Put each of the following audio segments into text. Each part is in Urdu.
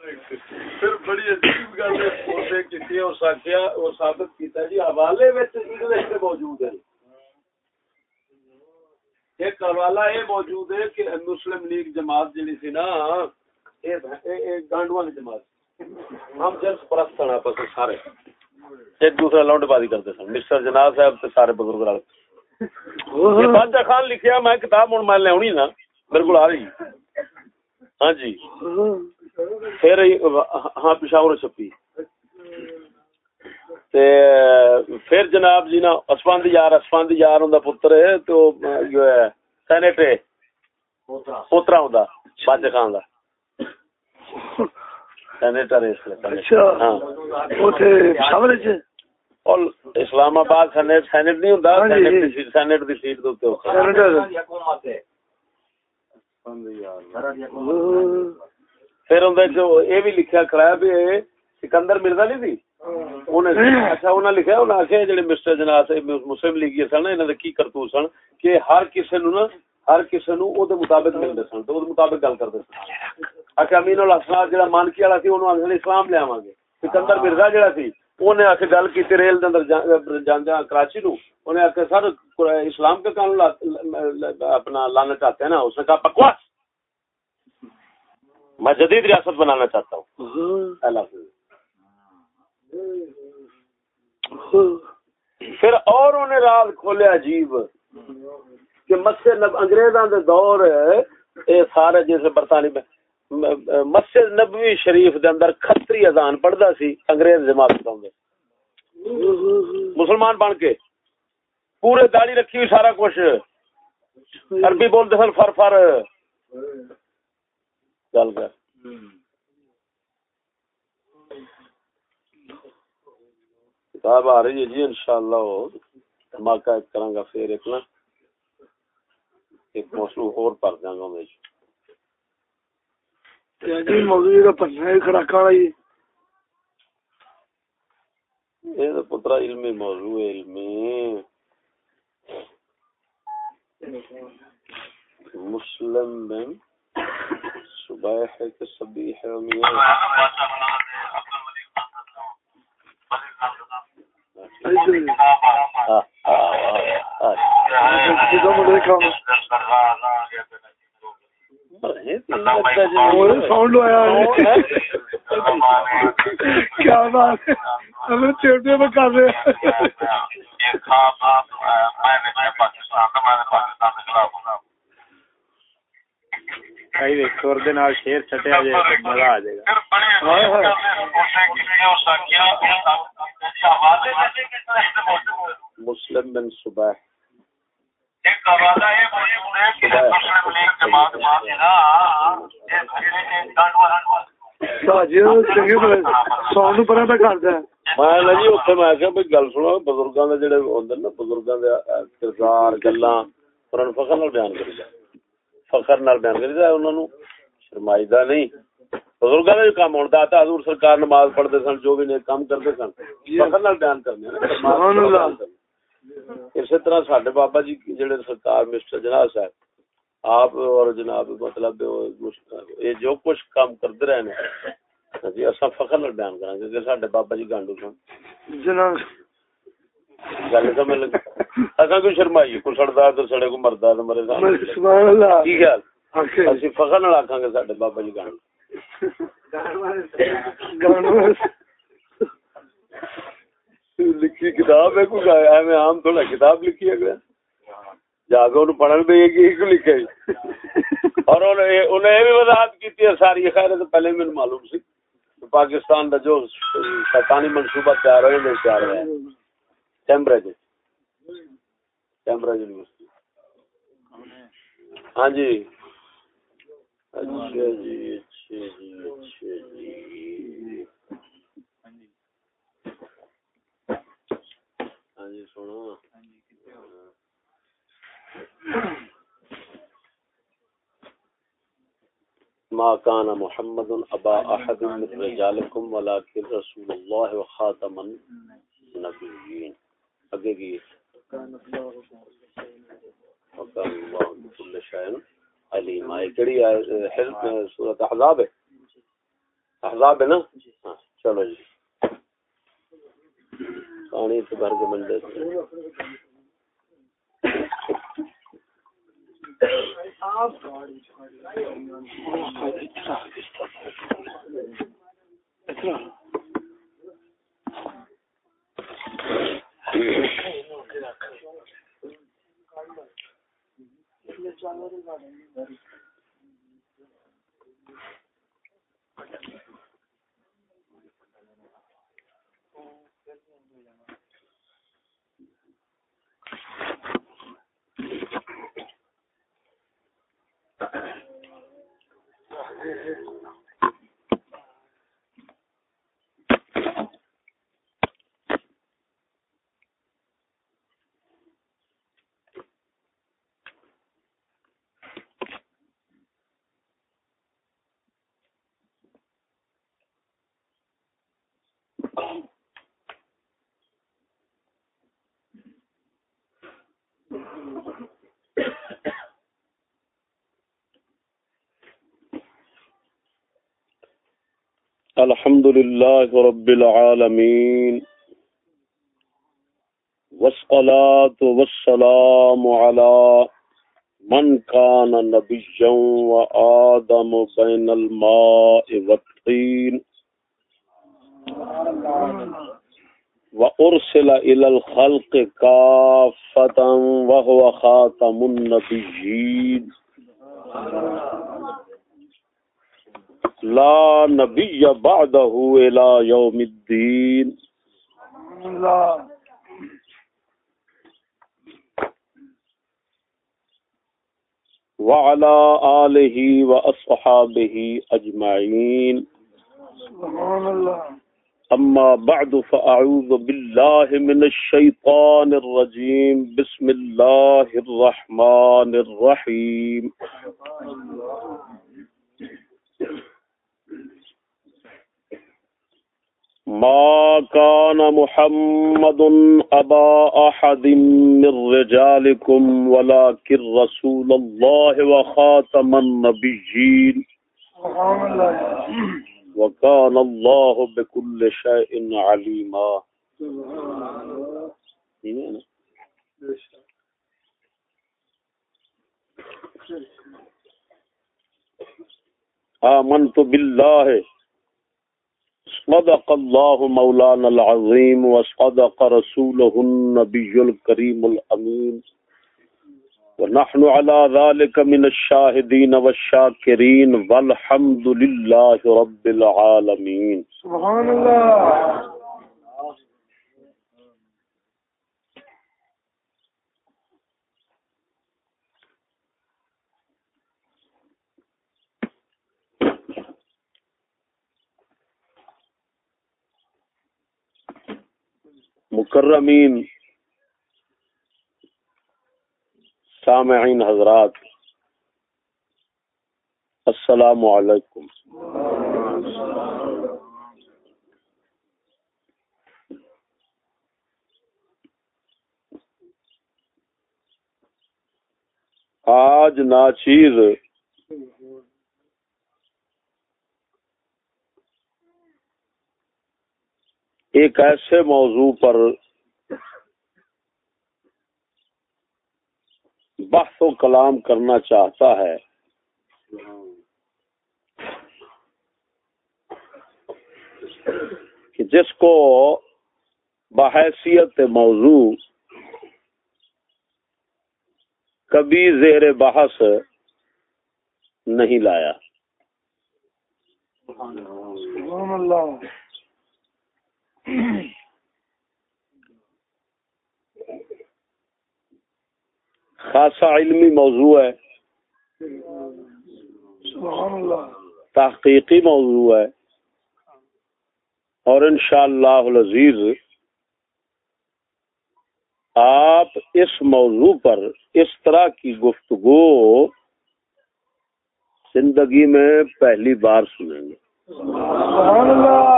پھر بڑی عجیب گل ہے کسی اور ساکھیا اور ثابت کیتا جی حوالے وچ انگلش میں موجود ہے. ایک حوالہ یہ موجود ہے کہ مسلم لیگ جماعت جڑی سی نا یہ گانڈواں کی جماعت ہم جنس پرست ہیں آپس میں سارے ایک دوسرے لونڈ بازی کرتے سن. مسٹر جناب صاحب تے سارے بزرگ رل یہ بادشاہ خان لکھیا میں کتاب ہوں میں لونی نا میرے کو آ رہی ہاں جی پھر ہاں پشاور چھپی تے پھر جناب جی نا اسفند یار ہوندا پتر ہے تو جو ہے سینٹ پوترا ہوندا بادشاہ خان دا سینیٹر اس لیے ہاں اوتھے اور اسلام آباد سینٹ نہیں ہوندا سینٹ دی سیٹ دے اوتے پھر اندر جو یہ بھی لکھیا کھڑا ہے بھی سکندر مرزا نہیں تھی اچھا انہاں لکھیا انہاں آخیا جڑے مسٹر جناح مسلم لیگی سن انہاں دے کی کرتوت سن کہ ہر کسے نو او دے مطابق ملدے سن تو او دے مطابق گل کردے سن. اچھا امین الحسن جڑا مانکی والا سی اونوں آکھدے اسلام لے آواں گے. سکندر مرزا جڑا سی اونے آ کے گل کیتی ریل دے اندر جاندیاں کراچی نو اونے آ کے سر اسلام کے قانون اپنا لانا چاہتے ہیں نا. اس نے کہا بکواس میں جدید ریاست بنانا چاہتا ہوں. پھر اور انہیں راز کھولے عجیب کہ مسجد انگریزاں دے دور اے سارے جیسے برطانوی میں مسجد نبوی شریف دے اندر کھتری اذان پڑھدا سی انگریز جماعت پڑھاوندے مسلمان بن کے پورے داڑھی رکھی ہوئی سارا کچھ عربی بولتے سن فر گل کر کتاب آ رہی ہے جی انشاءاللہ دھماکہ کراں گا پھر ایک نا ایک موضوع اور پڑھ داں گا میں جی موضوع کا پڑھنا ہے کھڑا یہ تو پترا علمی موضوع ہے علمی مسلم بن صبح ہے کہ صبیح ہے ساؤنڈ آیا کیا بات ہے ہمیں چیٹے میں کر رہے شیر چھٹیا جائے مزہ آ جائے گا. مسلم بن صبح ساؤنڈ پر کرتا ہے میں جی اتنے میں آخیا بھائی گل سنو بزرگاں دے جڑے ہوندے نا بزرگاں دے کردار گلاں انہاں نوں فخر نال بیان کری جائے فخر نال بیان کری جائے انہاں نوں شرمائیدہ نہیں. بزرگاں دا کام ہوندا آتا حضور سرکار نماز پڑھدے سن جو بھی نیک کام کردے سن فخر نال بیان کرنے سبحان اللہ. اسی طرح ساڈے بابا جی جڑے سرکار مسٹر جناح صاحب آپ اور جناب مطلب یہ جو کچھ کام کرتے رہے ہیں جی اصا فخر نال بیان کریں گے کہ ساڈے بابا جی گانڈو سن جناب گل سمجھ لگی اصا کوئی شرمائیے کوئی سڑدا تو سڑے کو مردا تو مرے سبحان اللہ کی خیال اسی فخر نال آکھاں گے ساڈے بابا جی گانڈو لکھی کتاب ہے کوئی ایویں عام تھوڑا کتاب لکھی ہے جا کے انہوں پڑھن پہ کیوں لکھے اور انہیں یہ بھی وضاحت کی ہے ساری خیر تو پہلے مجھے معلوم سی پاکستان کا جو شیطانی منصوبہ تیار ہوئے نہیں تیار ہوا کیمبرج یونیورسٹی. ہاں جی اچھا جی اچھا جی اچھا جی ہاں جی سنو ما كان محمد ابا احد من رجالكم ولكن رسول الله وخاتم النبيين اگے کی وكان الله بكل شيء عليم. ائی کڑی حزب سورۃ احزاب ہے احزاب ہے نا؟ ہاں چلو جی پانی سے بھر کے مل دیتے ہیں. الحمد للہ رب العالمین والصلاة والسلام على من كان نبيا وآدم بين الماء والطين وأرسل إلى الخلق كافة وهو خاتم النبيين لا نبي بعده إلى يوم الدين وعلى آله وأصحابه أجمعين أما بعد فأعوذ بالله من الشيطان الرجيم بسم الله الرحمن الرحيم ما كان محمد أبا أحد من رجالكم ولكن رسول الله وخاتم النبيين وكان الله بكل شيء عليما. آمنت بالله صدق الله مولانا العظيم وصدق رسوله النبي الكريم الأمين ونحن على ذلك من الشاهدين والشاكرين والحمد لله رب العالمين. سبحان الله. مکرمین سامعین حضرات السلام علیکم. آج ناچیز ایک ایسے موضوع پر بحث و کلام کرنا چاہتا ہے کہ جس کو بحیثیت موضوع کبھی زیر بحث نہیں لایا. سبحان اللہ. خاصا علمی موضوع ہے, سبحان اللہ. تحقیقی موضوع ہے, اور انشاءاللہ العزیز آپ اس موضوع پر اس طرح کی گفتگو زندگی میں پہلی بار سنیں گے. سبحان اللہ.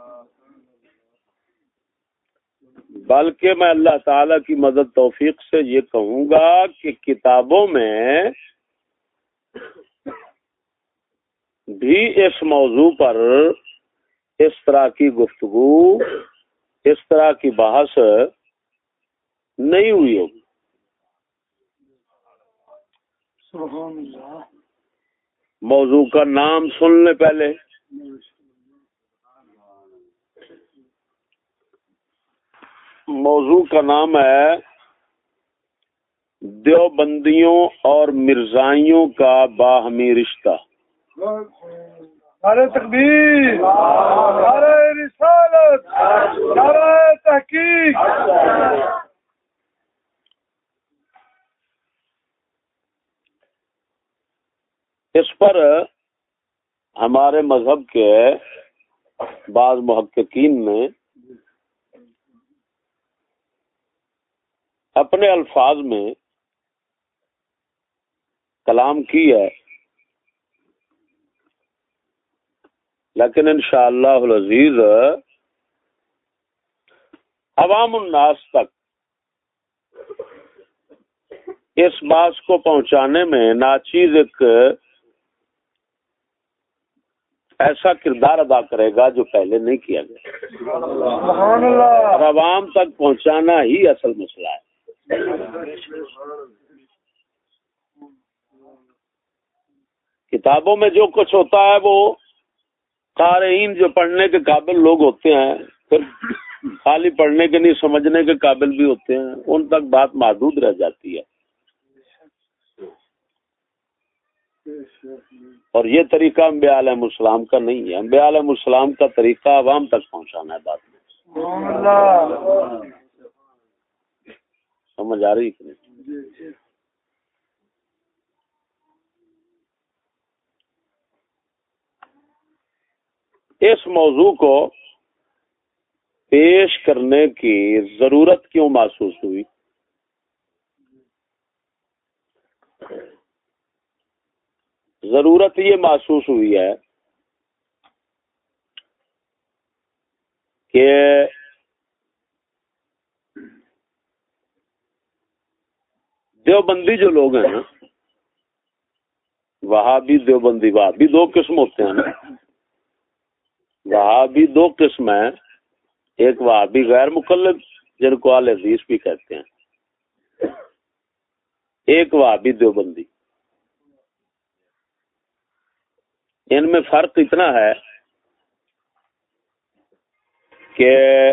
بلکہ میں اللہ تعالی کی مدد توفیق سے یہ کہوں گا کہ کتابوں میں بھی اس موضوع پر اس طرح کی گفتگو، اس طرح کی بحث نہیں ہوئی ہوگی. سبحان اللہ. موضوع کا نام سن لیں پہلے. موضوع کا نام ہے دیوبندیوں اور مرزائیوں کا باہمی رشتہ. نعرہ تکبیر، نعرہ رسالت، نعرہ تحقیق. اس پر ہمارے مذہب کے بعض محققین نے اپنے الفاظ میں کلام کی ہے، لیکن انشاءاللہ العزیز عوام الناس تک اس بات کو پہنچانے میں ناچیز ایک ایسا کردار ادا کرے گا جو پہلے نہیں کیا گیا. سبحان اللہ. اور عوام تک پہنچانا ہی اصل مسئلہ ہے. کتابوں میں جو کچھ ہوتا ہے وہ قارئین جو پڑھنے کے قابل لوگ ہوتے ہیں، پھر خالی پڑھنے کے نہیں سمجھنے کے قابل بھی ہوتے ہیں، ان تک بات محدود رہ جاتی ہے. اور یہ طریقہ انبیاء علیہ السلام کا نہیں ہے. انبیاء علیہ السلام کا طریقہ عوام تک پہنچانا ہے بات میں. سبحان اللہ. سمجھ آ رہی کہ نہیں؟ اس موضوع کو پیش کرنے کی ضرورت کیوں محسوس ہوئی؟ ضرورت یہ محسوس ہوئی ہے کہ دیوبندی جو لوگ ہیں نا، وہابی دیوبندی، وہابی دو قسم ہوتے ہیں نا. وہابی دو قسم ہیں، ایک وہابی غیر مقلد جن کو اہل حدیث بھی کہتے ہیں، ایک وہابی دیوبندی. ان میں فرق اتنا ہے کہ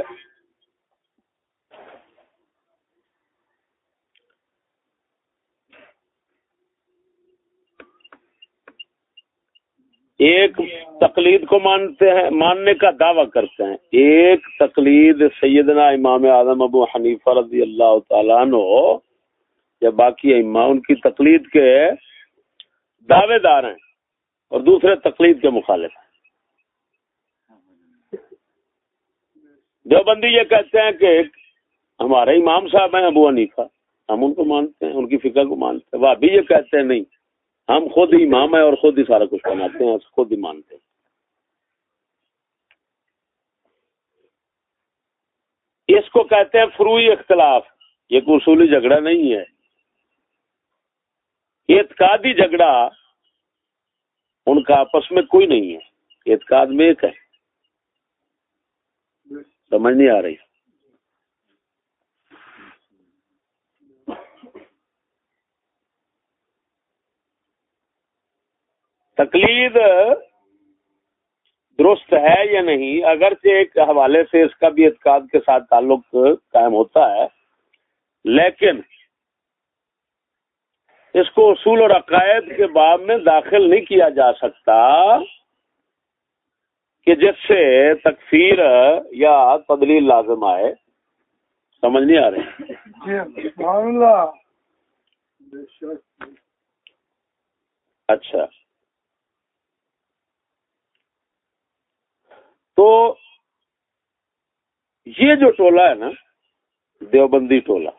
ایک تقلید کو ماننے کا دعویٰ کرتے ہیں. ایک تقلید سیدنا امام اعظم ابو حنیفہ رضی اللہ تعالیٰ عنہ یا باقی ائمہ ان کی تقلید کے دعوے دار ہیں، اور دوسرے تقلید کے مخالف ہیں. دیوبندی یہ کہتے ہیں کہ ہمارے امام صاحب ہیں ابو حنیفہ، ہم ان کو مانتے ہیں، ان کی فقہ کو مانتے ہیں. وہ بھی یہ کہتے ہیں نہیں، ہم خود ہی امام ہیں اور خود ہی سارا کچھ بناتے ہیں، خود ہی مانتے ہیں. اس کو کہتے ہیں فروعی اختلاف. یہ کوئی اصولی جھگڑا نہیں ہے، اعتقادی جھگڑا ان کا آپس میں کوئی نہیں ہے، اعتقاد میں ایک ہے. سمجھ نہیں آ رہی؟ تقلید درست ہے یا نہیں، اگرچہ ایک حوالے سے اس کا بھی اعتقاد کے ساتھ تعلق قائم ہوتا ہے، لیکن اس کو اصول اور عقائد کے باب میں داخل نہیں کیا جا سکتا کہ جس سے تکفیر یا تدلیل لازم آئے. سمجھ نہیں آ رہی؟ سبحان اللہ. اچھا، تو یہ جو ٹولہ ہے نا، دیوبندی ٹولہ،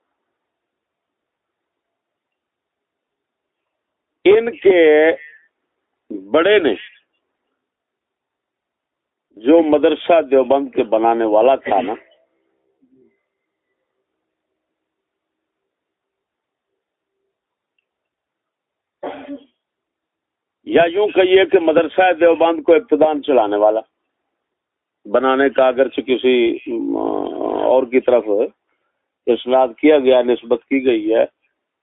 ان کے بڑے نے جو مدرسہ دیوبند کے بنانے والا تھا نا، یا یوں کہیے کہ مدرسہ دیوبند کو ابتداء چلانے والا، بنانے کا اگرچہ کسی اور کی طرف اسناد کیا گیا، نسبت کی گئی ہے،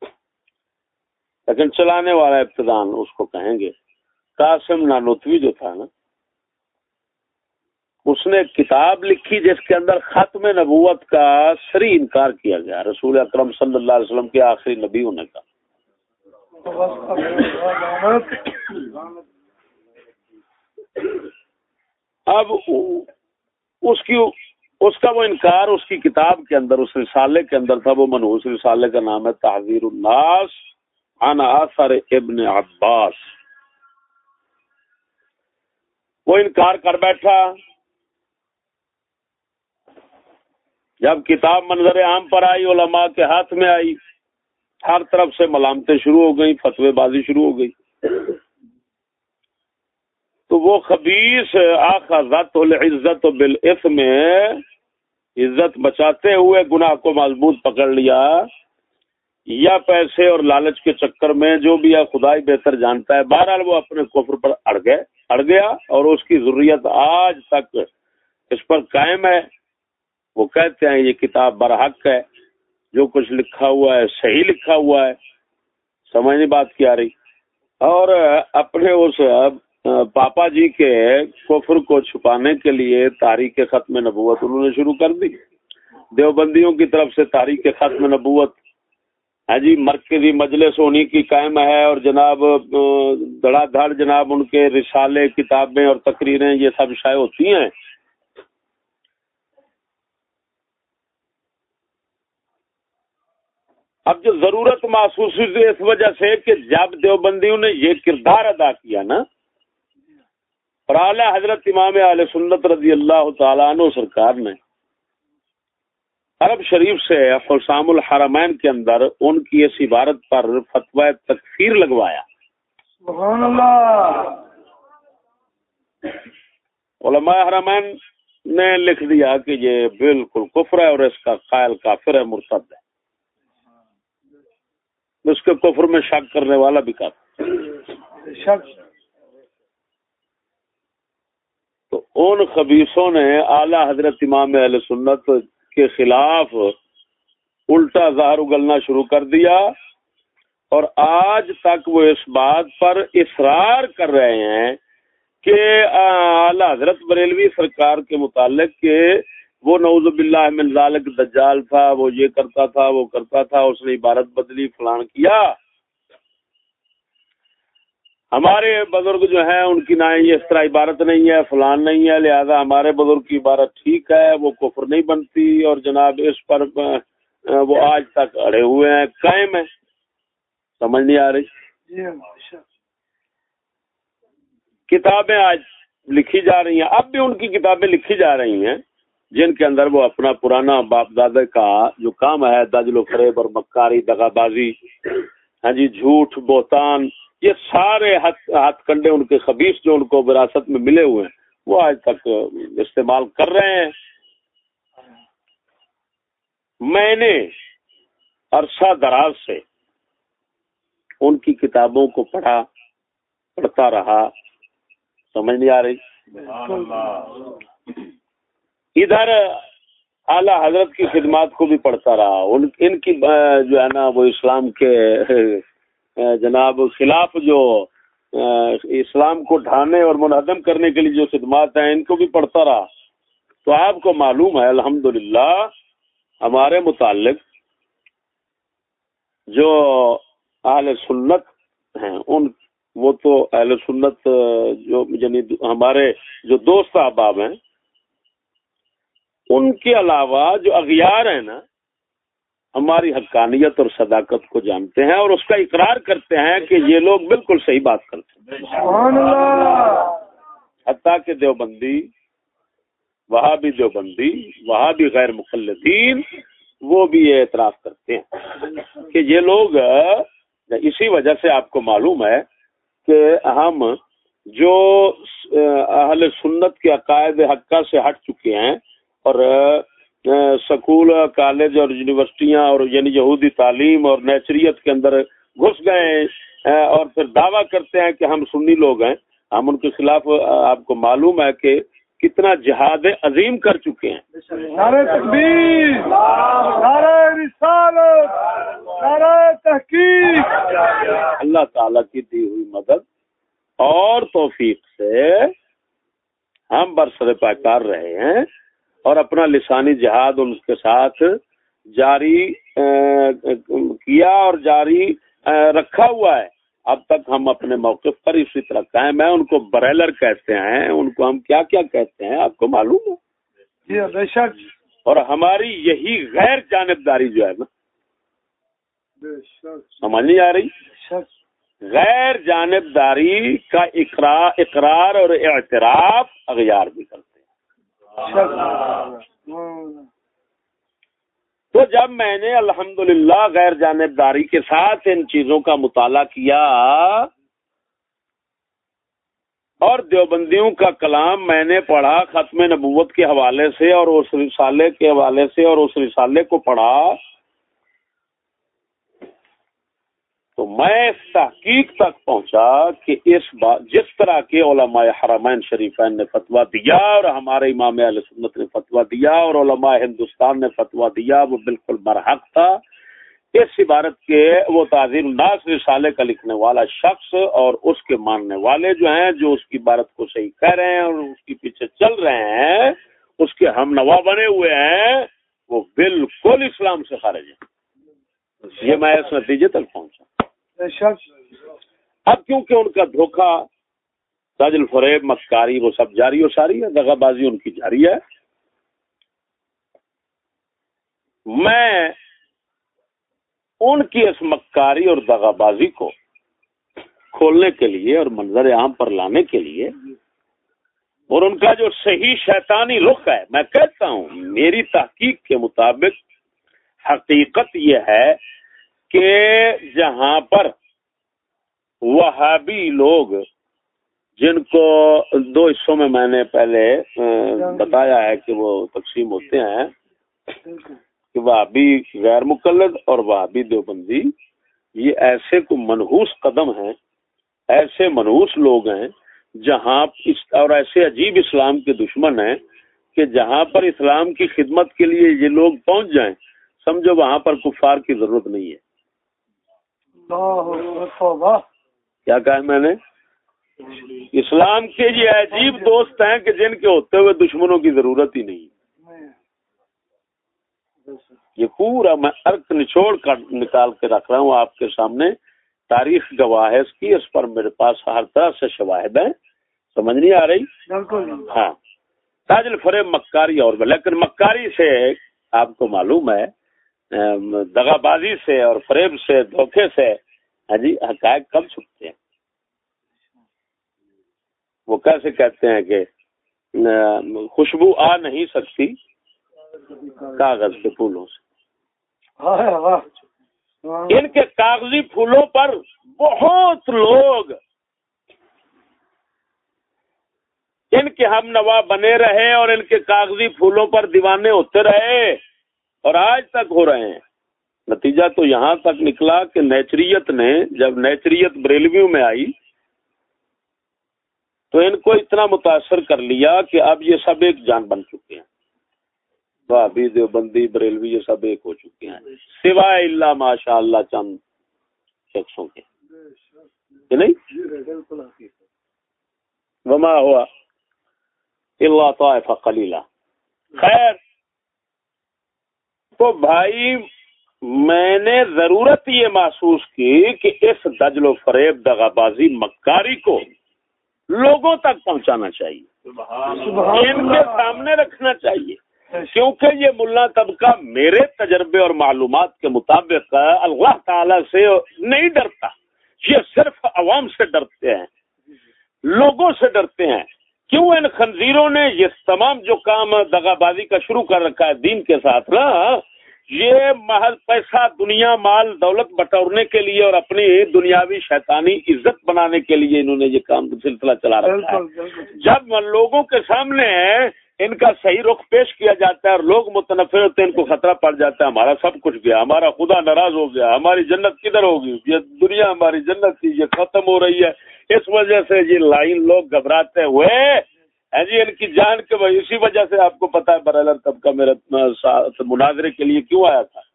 لیکن چلانے والا ابتدان اس کو کہیں گے۔ قاسم نانوتوی جو تھا نا، اس نے ایک کتاب لکھی جس کے اندر ختم نبوت کا صریح انکار کیا گیا، رسول اکرم صلی اللہ علیہ وسلم کے آخری نبی ہونے کا۔ اب اس کا وہ انکار اس کی کتاب کے اندر، اس رسالے کے اندر تھا، وہ منحوس رسالے کا نام ہے تحذیر الناس عن آثار ابن عباس۔ وہ انکار کر بیٹھا۔ جب کتاب منظر عام پر آئی، علماء کے ہاتھ میں آئی، ہر طرف سے ملامتیں شروع ہو گئی، فتوی بازی شروع ہو گئی، تو وہ خبیث اخذت العزت بالاثم، عزت بچاتے ہوئے گناہ کو مضبوط پکڑ لیا، یا پیسے اور لالچ کے چکر میں، جو بھی ہے خدائی بہتر جانتا ہے، بہرحال وہ اپنے کفر پر اڑ گیا، اور اس کی ذریت آج تک اس پر قائم ہے۔ وہ کہتے ہیں یہ کتاب برحق ہے، جو کچھ لکھا ہوا ہے صحیح لکھا ہوا ہے، سمجھ نہیں بات کی آ رہی۔ اور اپنے اس پاپا جی کے کفر کو چھپانے کے لیے تحریک ختم نبوت انہوں نے شروع کر دی۔ دیوبندیوں کی طرف سے تحریک ختم نبوت ہے جی، مرکزی مجلس انہی کی قائم ہے، اور جناب دھڑا دھڑ جناب ان کے رسالے، کتابیں اور تقریریں یہ سب شائع ہوتی ہیں۔ اب جو ضرورت محسوس ہوئی اس وجہ سے کہ جب دیوبندیوں نے یہ کردار ادا کیا نا، اور اعلی حضرت امام اہل سنت رضی اللہ تعالیٰ عنہ سرکار نے عرب شریف سے حسام الحرمین کے اندر ان کی اس عبارت پر فتوی تکفیر لگوایا۔ سبحان اللہ۔ علماء حرمین نے لکھ دیا کہ یہ بالکل کفر ہے، اور اس کا قائل کافر ہے، مرتد ہے، اس کے کفر میں شک کرنے والا بھی کافر۔ تو ان خبیثوں نے اعلی حضرت امام اہل سنت کے خلاف الٹا زہر اگلنا شروع کر دیا، اور آج تک وہ اس بات پر اصرار کر رہے ہیں کہ اعلی حضرت بریلوی سرکار کے متعلق کہ وہ نعوذ باللہ من ذالک دجال تھا، وہ یہ کرتا تھا، وہ کرتا تھا، اس نے عبارت بدلی، فلان کیا۔ ہمارے بزرگ جو ہیں ان کی نہ یہ اس طرح عبارت نہیں ہے، فلان نہیں ہے، لہذا ہمارے بزرگ کی عبارت ٹھیک ہے، وہ کفر نہیں بنتی، اور جناب اس پر وہ آج تک اڑے ہوئے ہیں، قائم ہیں۔ سمجھ نہیں آ رہی؟ کتابیں آج لکھی جا رہی ہیں، اب بھی ان کی کتابیں لکھی جا رہی ہیں، جن کے اندر وہ اپنا پرانا باپ دادا کا جو کام ہے، دجل و فریب اور مکاری، دغا بازی، ہاں جی، جھوٹ، بہتان، یہ سارے ہاتھ کنڈے ان کے خبیث جو ان کو وراثت میں ملے ہوئے ہیں، وہ آج تک استعمال کر رہے ہیں۔ میں نے عرصہ دراز سے ان کی کتابوں کو پڑھتا رہا، سمجھ نہیں آ رہی؟ ادھر اعلی حضرت کی خدمات کو بھی پڑھتا رہا، ان کی جو ہے نا وہ اسلام کے جناب خلاف جو اسلام کو ڈھانے اور منہدم کرنے کے لیے جو خدمات ہیں ان کو بھی پڑھتا رہا۔ تو آپ کو معلوم ہے الحمدللہ ہمارے متعلق جو اہل سنت ہیں، وہ تو اہل سنت جو یعنی ہمارے جو دوست احباب ہیں، ان کے علاوہ جو اغیار ہیں نا، ہماری حقانیت اور صداقت کو جانتے ہیں، اور اس کا اقرار کرتے ہیں کہ یہ لوگ بالکل صحیح بات کرتے ہیں۔ سبحان اللہ۔ حتیٰ کہ دیوبندی، وہابی دیوبندی، وہابی غیر مخلدین، وہ بھی یہ اعتراف کرتے ہیں کہ یہ لوگ، اسی وجہ سے آپ کو معلوم ہے کہ ہم جو اہل سنت کے عقائد حقہ سے ہٹ چکے ہیں، اور سکول، کالج اور یونیورسٹیاں اور یعنی یہودی تعلیم اور نیچریت کے اندر گھس گئے ہیں، اور پھر دعویٰ کرتے ہیں کہ ہم سنی لوگ ہیں، ہم ان کے خلاف، آپ کو معلوم ہے کہ کتنا جہاد عظیم کر چکے ہیں. نعرہ تکبیر، نعرہ رسالت، نعرہ تحقیق. اللہ تعالیٰ کی دی ہوئی مدد اور توفیق سے ہم برسر پیکار رہے ہیں اور اپنا لسانی جہاد ان کے ساتھ جاری کیا اور جاری رکھا ہوا ہے. اب تک ہم اپنے موقف پر اسی طرح قائم ہیں. ان کو بریلر کہتے ہیں، ان کو ہم کیا کیا کہتے ہیں آپ کو معلوم ہے؟ جی بے شک. اور ہماری یہی غیر جانبداری جو ہے نا، سمجھ نہیں آ رہی؟ غیر جانبداری کا اقرار اور اعتراف اغیار بھی کرتے ہیں. تو جب میں نے الحمدللہ غیر جانبداری کے ساتھ ان چیزوں کا مطالعہ کیا اور دیوبندیوں کا کلام میں نے پڑھا ختم نبوت کے حوالے سے اور اس رسالے کے حوالے سے اور اس رسالے کو پڑھا، تو میں اس تحقیق تک پہنچا کہ اس بات جس طرح کے علماء حرمین شریفین نے فتویٰ دیا اور ہمارے امام اہل سنت نے فتویٰ دیا اور علماء ہندوستان نے فتویٰ دیا، وہ بالکل برحق تھا. اس عبارت کے وہ تعظیم الناس رسالے کا لکھنے والا شخص اور اس کے ماننے والے جو ہیں، جو اس کی عبارت کو صحیح کہہ رہے ہیں اور اس کے پیچھے چل رہے ہیں، اس کے ہم نوا بنے ہوئے ہیں، وہ بالکل اسلام سے خارج ہیں. یہ میں اس نتیجے تک پہنچا. اب کیونکہ ان کا دھوکہ، تاج الفریب، مکاری وہ سب جاری و ساری ہے، دغا بازی ان کی جاری ہے. میں ان کی اس مکاری اور دغا بازی کو کھولنے کے لیے اور منظر عام پر لانے کے لیے اور ان کا جو صحیح شیطانی رخ ہے، میں کہتا ہوں میری تحقیق کے مطابق حقیقت یہ ہے کہ جہاں پر وہابی لوگ، جن کو دو حصوں میں نے پہلے بتایا ہے کہ وہ تقسیم ہوتے ہیں کہ وہابی غیر مقلد اور وہابی دیوبندی، یہ ایسے کو منحوس قدم ہیں، ایسے منحوس لوگ ہیں جہاں اور ایسے عجیب اسلام کے دشمن ہیں کہ جہاں پر اسلام کی خدمت کے لیے یہ لوگ پہنچ جائیں، سمجھو وہاں پر کفار کی ضرورت نہیں ہے. کیا کہا میں نے؟ اسلام کے یہ عجیب دوست ہیں کہ جن کے ہوتے ہوئے دشمنوں کی ضرورت ہی نہیں. یہ پورا میں ارک نچوڑ کر نکال کے رکھ رہا ہوں آپ کے سامنے. تاریخ گواہ ہے اس کی، اس پر میرے پاس ہر طرح سے شواہد ہیں. سمجھ نہیں آ رہی؟ ہاں، تاج الفریب مکاری اور لیکن مکاری سے آپ کو معلوم ہے، دغا بازی سے اور فریب سے، دھوکے سے جی حقائق کم چھپتے ہیں. وہ کیسے کہتے ہیں کہ خوشبو آ نہیں سکتی کاغذ کے پھولوں سے. ان کے کاغذی پھولوں پر بہت لوگ ان کے ہم نوا بنے رہے اور ان کے کاغذی پھولوں پر دیوانے ہوتے رہے اور آج تک ہو رہے ہیں. نتیجہ تو یہاں تک نکلا کہ نیچریت نے، جب نیچریت بریلویوں میں آئی تو ان کو اتنا متاثر کر لیا کہ اب یہ سب ایک جان بن چکے ہیں. وہابی، دیوبندی، بریلوی یہ سب ایک ہو چکے ہیں، سوائے اللہ ماشاء اللہ چند شخصوں کے، کہ نہیں؟ وما ہوا الا طائفہ قلیلہ. خیر، تو بھائی میں نے ضرورت یہ محسوس کی کہ اس دجل و فریب، دغا بازی، مکاری کو لوگوں تک پہنچانا چاہیے، ان کے سامنے رکھنا چاہیے، کیونکہ یہ ملا طبقہ میرے تجربے اور معلومات کے مطابق اللہ تعالی سے نہیں ڈرتا، یہ صرف عوام سے ڈرتے ہیں، لوگوں سے ڈرتے ہیں. کیوں؟ ان خنزیروں نے یہ تمام جو کام دغا بازی کا شروع کر رکھا ہے دین کے ساتھ نا، یہ محض پیسہ، دنیا، مال، دولت بٹورنے کے لیے اور اپنی دنیاوی شیطانی عزت بنانے کے لیے انہوں نے یہ کام سلسلہ چلا رکھا ہے. جب لوگوں کے سامنے ان کا صحیح رخ پیش کیا جاتا ہے اور لوگ متنفر ہوتے ہیں، ان کو خطرہ پڑ جاتا ہے ہمارا سب کچھ گیا، ہمارا خدا ناراض ہو گیا، ہماری جنت کدھر ہوگی، یہ دنیا ہماری جنت تھی، یہ ختم ہو رہی ہے. اس وجہ سے یہ لائن لوگ گھبراتے ہوئے ہے جی ان کی جان کے اسی وجہ سے آپ کو پتا ہے برائلر طبقہ میرے ساتھ مناظرے کے لیے کیوں آیا تھا؟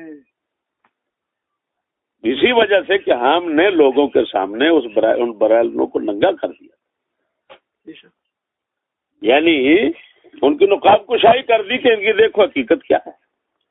اسی وجہ سے کہ ہم نے لوگوں کے سامنے ان برائلروں کو ننگا کر دیا، یعنی ان کی نقاب کشائی کر دی کہ ان کی دیکھو حقیقت کیا ہے.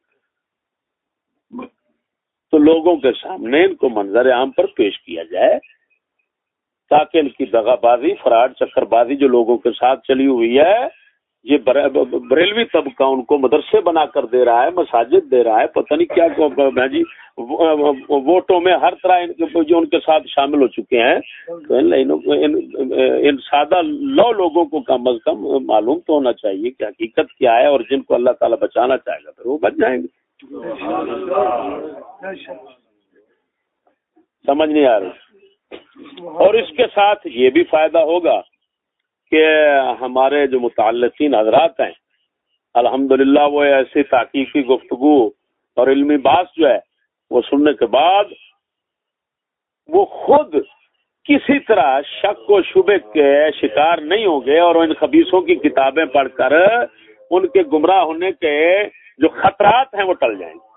تو لوگوں کے سامنے ان کو منظر عام پر پیش کیا جائے تاکہ ان کی دغا بازی، فراڈ، چکر بازی جو لوگوں کے ساتھ چلی ہوئی ہے، یہ بریلوی طبقہ ان کو مدرسے بنا کر دے رہا ہے، مساجد دے رہا ہے، پتہ نہیں کیا جی، ووٹوں میں ہر طرح جو ان کے ساتھ شامل ہو چکے ہیں. تو ان سادہ لوگوں کو کم از کم معلوم تو ہونا چاہیے کہ حقیقت کیا ہے، اور جن کو اللہ تعالیٰ بچانا چاہے گا پھر وہ بچ جائیں گے. سمجھ نہیں آ رہی. اور اس کے ساتھ یہ بھی فائدہ ہوگا کہ ہمارے جو متعلقین حضرات ہیں الحمدللہ وہ ایسی تحقیقی گفتگو اور علمی بات جو ہے وہ سننے کے بعد وہ خود کسی طرح شک و شبے کے شکار نہیں ہوں گے، اور ان خبیثوں کی کتابیں پڑھ کر ان کے گمراہ ہونے کے جو خطرات ہیں وہ ٹل جائیں گے.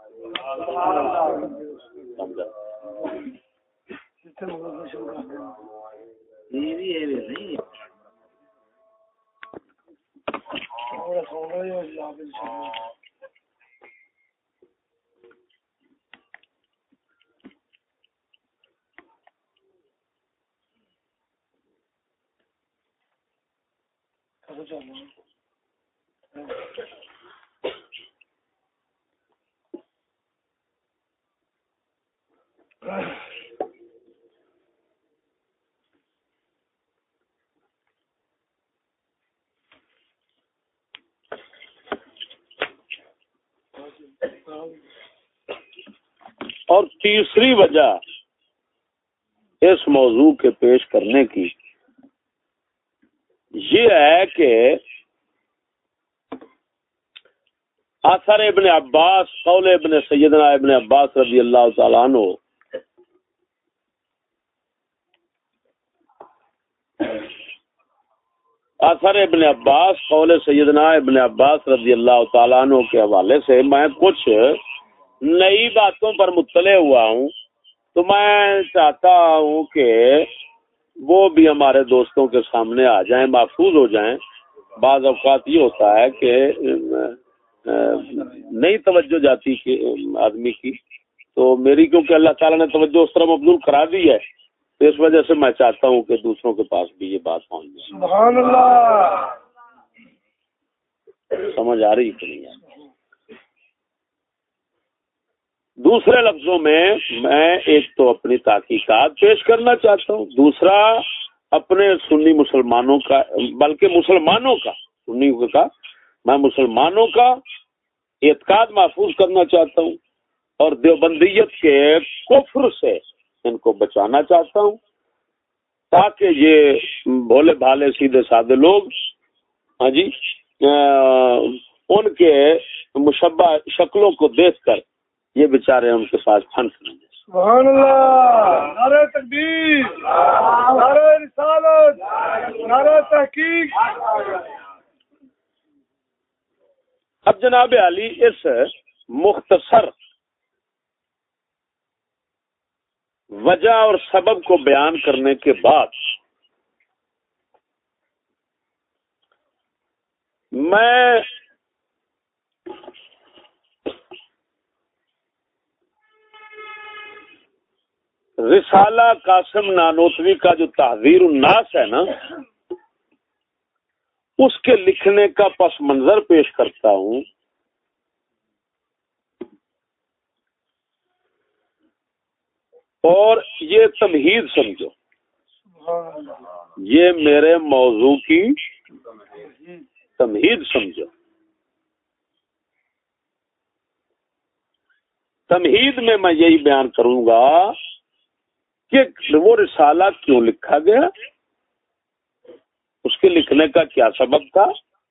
اور تیسری وجہ اس موضوع کے پیش کرنے کی یہ ہے کہ آثار ابن عباس، قول ابن سیدنا ابن عباس رضی اللہ تعالیٰ عنہ آثار ابن عباس، قول سیدنا ابن عباس رضی اللہ تعالیٰ عنہ کے حوالے سے میں کچھ نئی باتوں پر مطلع ہوا ہوں، تو میں چاہتا ہوں کہ وہ بھی ہمارے دوستوں کے سامنے آ جائیں، محفوظ ہو جائیں. بعض اوقات یہ ہوتا ہے کہ نئی توجہ جاتی کہ آدمی کی، تو میری کیونکہ اللہ تعالیٰ نے توجہ اس طرح مبذول کرا دی ہے، تو اس وجہ سے میں چاہتا ہوں کہ دوسروں کے پاس بھی یہ بات پہنچ جائے. سبحان اللہ. سمجھ آ رہی کہ نہیں؟ دوسرے لفظوں میں ایک تو اپنی تحقیقات پیش کرنا چاہتا ہوں، دوسرا اپنے سنی مسلمانوں کا، بلکہ مسلمانوں کا، سنی کا میں مسلمانوں کا اعتقاد محفوظ کرنا چاہتا ہوں، اور دیوبندیت کے کفر سے ان کو بچانا چاہتا ہوں، تاکہ یہ بھولے بھالے سیدھے سادے لوگ ہاں جی ان کے مشبہ شکلوں کو دیکھ کر یہ بیچارے ان کے پاس پھنس لیں گے. سبحان اللہ. نعرہ تکبیر، نعرہ رسالت، نعرہ تحقیق. اب جناب علی اس مختصر وجہ اور سبب کو بیان کرنے کے بعد میں رسالہ قاسم نانوتوی کا جو تحذیر الناس ہے نا، اس کے لکھنے کا پس منظر پیش کرتا ہوں. اور یہ تمہید سمجھو، یہ میرے موضوع کی تمہید سمجھو. تمہید میں یہی بیان کروں گا کہ وہ رسالہ کیوں لکھا گیا، اس کے لکھنے کا کیا سبب تھا.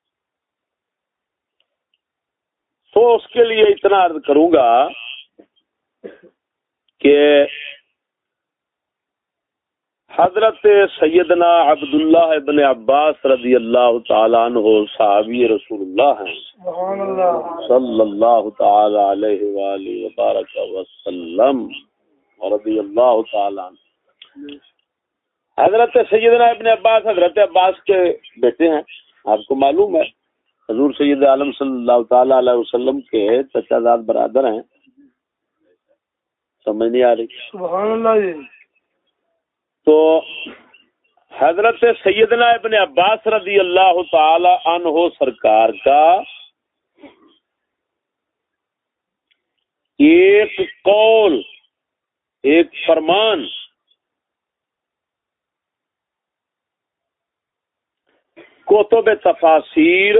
تو اس کے لیے اتنا عرض کروں گا کہ حضرت سیدنا عبداللہ ابن عباس رضی اللہ تعالیٰ عنہ صحابی رسول اللہ ہیں سبحان اللہ صلی اللہ تعالی علیہ وآلہ وبارک وسلم رضی اللہ تعالیٰ عنہ. حضرت سیدنا ابن عباس حضرت عباس کے بیٹے ہیں. آپ کو معلوم ہے حضور سید عالم صلی اللہ تعالی علیہ وسلم کے چچا زاد برادر ہیں. سمجھ نہیں آ رہی؟ سبحان اللہ جی. تو حضرت سیدنا ابن عباس رضی اللہ تعالی عنہ سرکار کا ایک قول، ایک فرمان کتب تفاسیر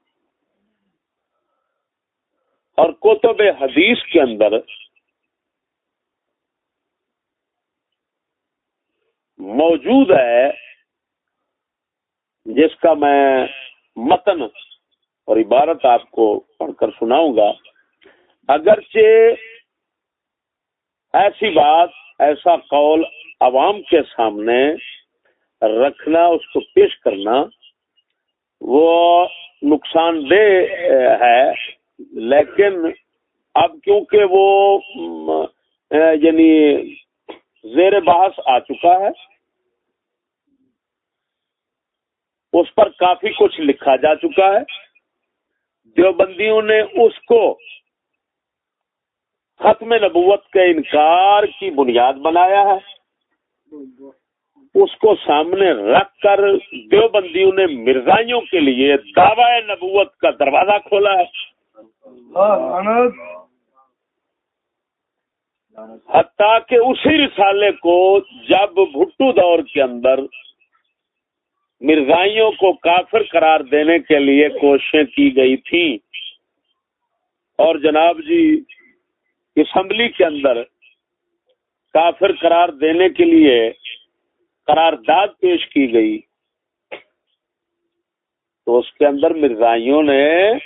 اور کتب حدیث کے اندر موجود ہے، جس کا میں متن اور عبارت آپ کو پڑھ کر سناؤں گا. اگرچہ ایسی بات، ایسا قول عوام کے سامنے رکھنا، اس کو پیش کرنا وہ نقصان دہ ہے، لیکن اب کیونکہ وہ یعنی زیر بحث آ چکا ہے، اس پر کافی کچھ لکھا جا چکا ہے. دیوبندیوں نے اس کو ختم نبوت کے انکار کی بنیاد بنایا ہے. اس کو سامنے رکھ کر دیوبندیوں نے مرزائیوں کے لیے دعوی نبوت کا دروازہ کھولا ہے. حتیٰ کہ اسی رسالے کو جب بھٹو دور کے اندر مرزائیوں کو کافر قرار دینے کے لیے کوششیں کی گئی تھی اور جناب جی اسمبلی کے اندر کافر قرار دینے کے لیے قرارداد پیش کی گئی، تو اس کے اندر مرزائیوں نے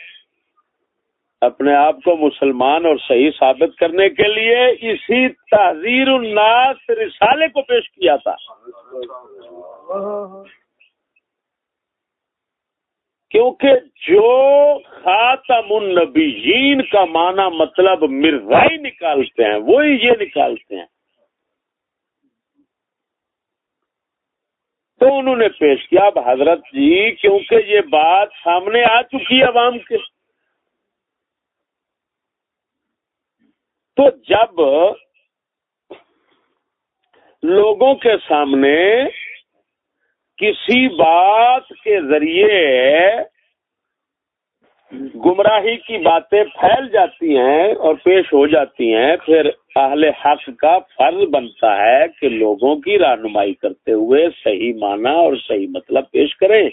اپنے آپ کو مسلمان اور صحیح ثابت کرنے کے لیے اسی تحذیر الناس رسالے کو پیش کیا تھا. کیونکہ جو خاتم النبیین کا معنی مطلب مرزائی نکالتے ہیں وہی یہ نکالتے ہیں. تو انہوں نے پیش کیا اب حضرت جی کیونکہ یہ بات سامنے آ چکی ہے عوام کے، تو جب لوگوں کے سامنے کسی بات کے ذریعے گمراہی کی باتیں پھیل جاتی ہیں اور پیش ہو جاتی ہیں، پھر اہل حق کا فرض بنتا ہے کہ لوگوں کی رہنمائی کرتے ہوئے صحیح معنی اور صحیح مطلب پیش کریں.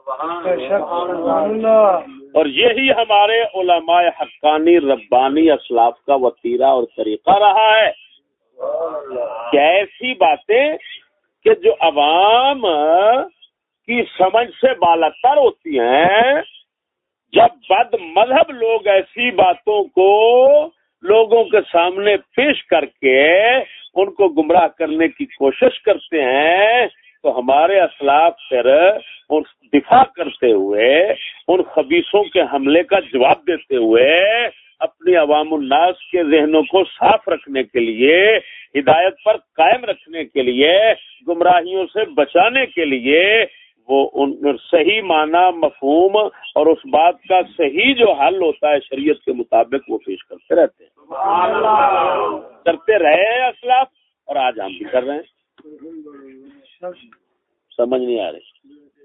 اور یہی ہمارے علماء حقانی ربانی اسلاف کا وتیرہ اور طریقہ رہا ہے کہ ایسی باتیں کہ جو عوام کی سمجھ سے بالاتر ہوتی ہیں، جب بد مذہب لوگ ایسی باتوں کو لوگوں کے سامنے پیش کر کے ان کو گمراہ کرنے کی کوشش کرتے ہیں، تو ہمارے اسلاف پھر ان دفاع کرتے ہوئے ان خبیثوں کے حملے کا جواب دیتے ہوئے اپنی عوام الناس کے ذہنوں کو صاف رکھنے کے لیے، ہدایت پر قائم رکھنے کے لیے، گمراہیوں سے بچانے کے لیے وہ ان صحیح معنی مفہوم اور اس بات کا صحیح جو حل ہوتا ہے شریعت کے مطابق وہ پیش کرتے رہتے ہیں، کرتے رہے اسلاف اور آج ہم بھی کر رہے ہیں. سمجھ نہیں آ رہی؟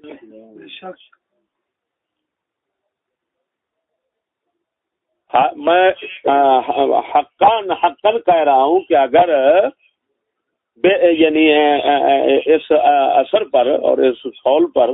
میں حقاً کہہ رہا ہوں کہ اگر یعنی اس اثر پر اور اس قول پر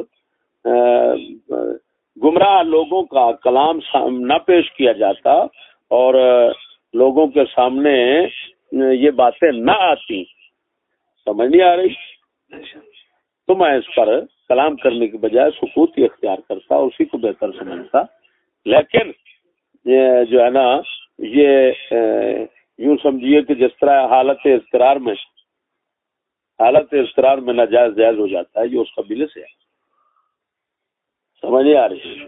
گمراہ لوگوں کا کلام نہ پیش کیا جاتا اور لوگوں کے سامنے یہ باتیں نہ آتی، سمجھ نہیں آ رہی، تو میں اس پر کلام کرنے کی بجائے سکوت ہی اختیار کرتا، اسی کو بہتر سمجھتا. لیکن یہ جو ہے نا، یہ یوں سمجھیے کہ جس طرح حالت اضطرار میں حالت اضطرار میں ناجائز جائز ہو جاتا ہے، یہ اس قبیلے سے ہے. سمجھ نہیں آ رہی؟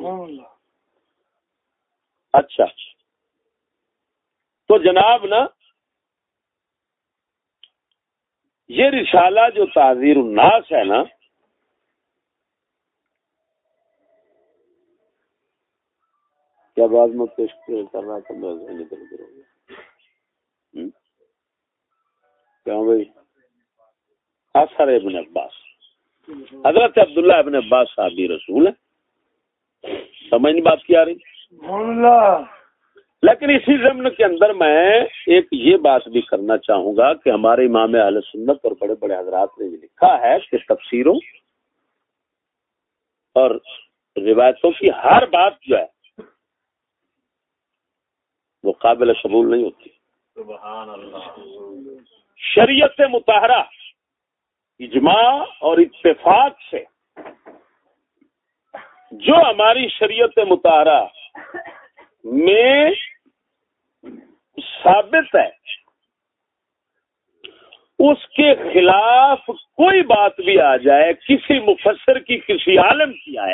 اچھا تو جناب نا یہ رسالہ جو تعذیر الناس ہے نا، کیا بعد میں پیش کر رہا تھا میں ادھر ادھر ہو گیا. کیوں بھائی؟ اثر ابن عباس، حضرت عبداللہ ابن عباس صحابی رسول ہے. سمجھ نہیں بات کی آ رہی؟ لیکن اسی ضمن کے اندر میں ایک یہ بات بھی کرنا چاہوں گا کہ ہمارے امام اہل سنت اور بڑے بڑے حضرات نے یہ لکھا ہے کہ تفسیروں اور روایتوں کی ہر بات جو ہے وہ قابل قبول نہیں ہوتی. سبحان اللہ. شریعت مطہرہ اجماع اور اتفاق سے جو ہماری شریعت مطہرہ میں ثابت ہے اس کے خلاف کوئی بات بھی آ جائے، کسی مفسر کی، کسی عالم کی آئے،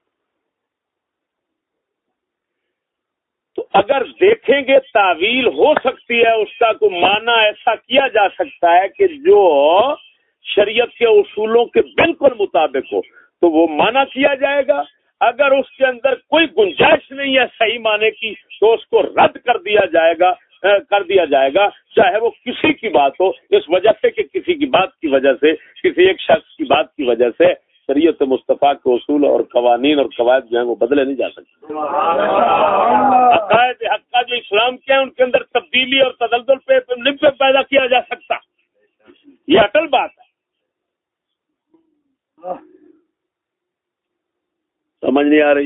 تو اگر دیکھیں گے تعویل ہو سکتی ہے، اس کا کوئی معنی ایسا کیا جا سکتا ہے کہ جو شریعت کے اصولوں کے بالکل مطابق ہو تو وہ معنی کیا جائے گا. اگر اس کے اندر کوئی گنجائش نہیں ہے صحیح معنی کی تو اس کو رد کر دیا جائے گا چاہے وہ کسی کی بات ہو، اس وجہ سے کہ کسی کی بات کی وجہ سے، کسی ایک شخص کی بات کی وجہ سے شریعت مصطفیٰ کے اصول اور قوانین اور قواعد جو ہیں وہ بدلے نہیں جا سکتے. عقائد حقہ جو اسلام کے ہیں ان کے اندر تبدیلی اور تدلدل پہ پیدا کیا جا سکتا، یہ اٹل بات ہے. سمجھ نہیں آ رہی؟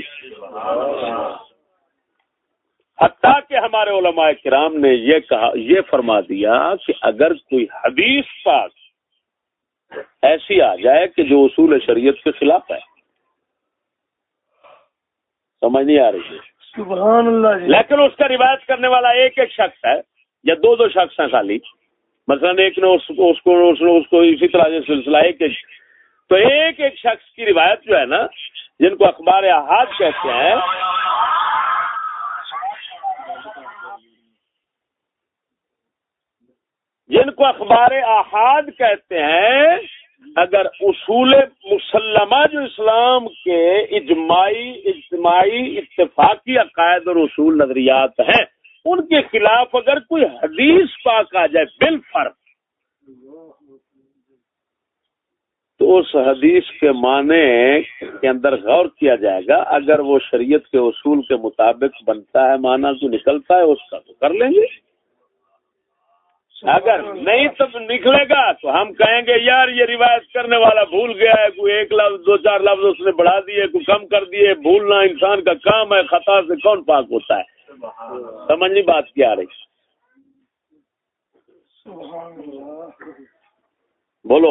حتیٰ کہ ہمارے علماء کرام نے یہ فرما دیا کہ اگر کوئی حدیث پاک ایسی آ جائے کہ جو اصول شریعت کے خلاف ہے، سمجھ نہیں آ رہی؟ سبحان اللہ. لیکن اس کا روایت کرنے والا ایک شخص ہے یا دو شخص ہیں خالی، مثلا ایک نے اس کو اسی طرح سے سلسلہ تو ایک شخص کی روایت جو ہے نا، جن کو اخبار احاد کہتے ہیں، اگر اصول مسلمہ جو اسلام کے اجتماعی اتفاقی عقائد اور اصول نظریات ہیں ان کے خلاف اگر کوئی حدیث پاک آ جائے بالفرض، تو اس حدیث کے معنی کے اندر غور کیا جائے گا. اگر وہ شریعت کے اصول کے مطابق بنتا ہے، معنی جو نکلتا ہے اس کا تو کر لیں گے. اگر نہیں تب نکلے گا تو ہم کہیں گے یار یہ روایت کرنے والا بھول گیا ہے، کوئی ایک لفظ 2-4 لفظ اس نے بڑھا دیے، کوئی کم کر دیے. بھولنا انسان کا کام ہے، خطا سے کون پاک ہوتا ہے. سمجھ نہیں بات کیا آ رہی؟ بولو.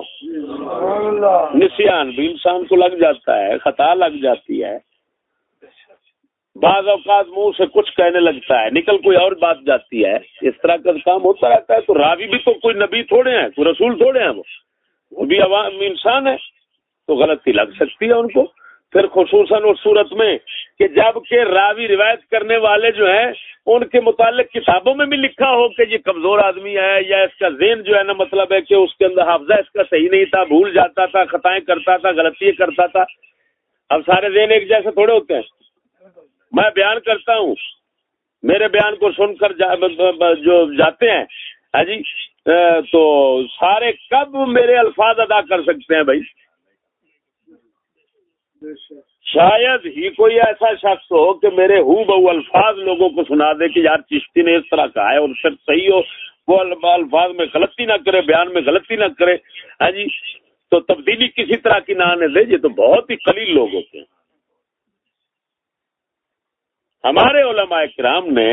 نسیان بھی انسان کو لگ جاتا ہے، خطا لگ جاتی ہے، بعض اوقات منہ سے کچھ کہنے لگتا ہے، نکل کوئی اور بات جاتی ہے. اس طرح کا کام ہوتا رہتا ہے. تو راوی بھی تو کوئی نبی تھوڑے ہیں، کوئی رسول تھوڑے ہیں، وہ بھی عوام انسان ہے، تو غلطی لگ سکتی ہے ان کو. پھر خصوصاً اس صورت میں کہ جب کہ راوی روایت کرنے والے جو ہیں ان کے متعلق کتابوں میں بھی لکھا ہو کہ یہ کمزور آدمی ہے، یا اس کا ذہن جو ہے نا، مطلب ہے کہ اس کے اندر حافظہ اس کا صحیح نہیں تھا، بھول جاتا تھا، خطائیں کرتا تھا، غلطی کرتا تھا. اب سارے ذہن ایک جیسے تھوڑے ہوتے ہیں. میں بیان کرتا ہوں، میرے بیان کو سن کر جو جاتے ہیں ہاں جی، تو سارے کب میرے الفاظ ادا کر سکتے ہیں بھائی؟ شاید ہی کوئی ایسا شخص ہو کہ میرے ہو بہو الفاظ لوگوں کو سنا دے کہ یار چشتی نے اس طرح کہا ہے، اور پھر صحیح ہو وہ الفاظ میں غلطی نہ کرے، بیان میں غلطی نہ کرے ہاں جی، تو تبدیلی کسی طرح کی نہ آنے دے. یہ تو بہت ہی قلیل لوگ ہوتے ہیں. ہمارے علماء کرام نے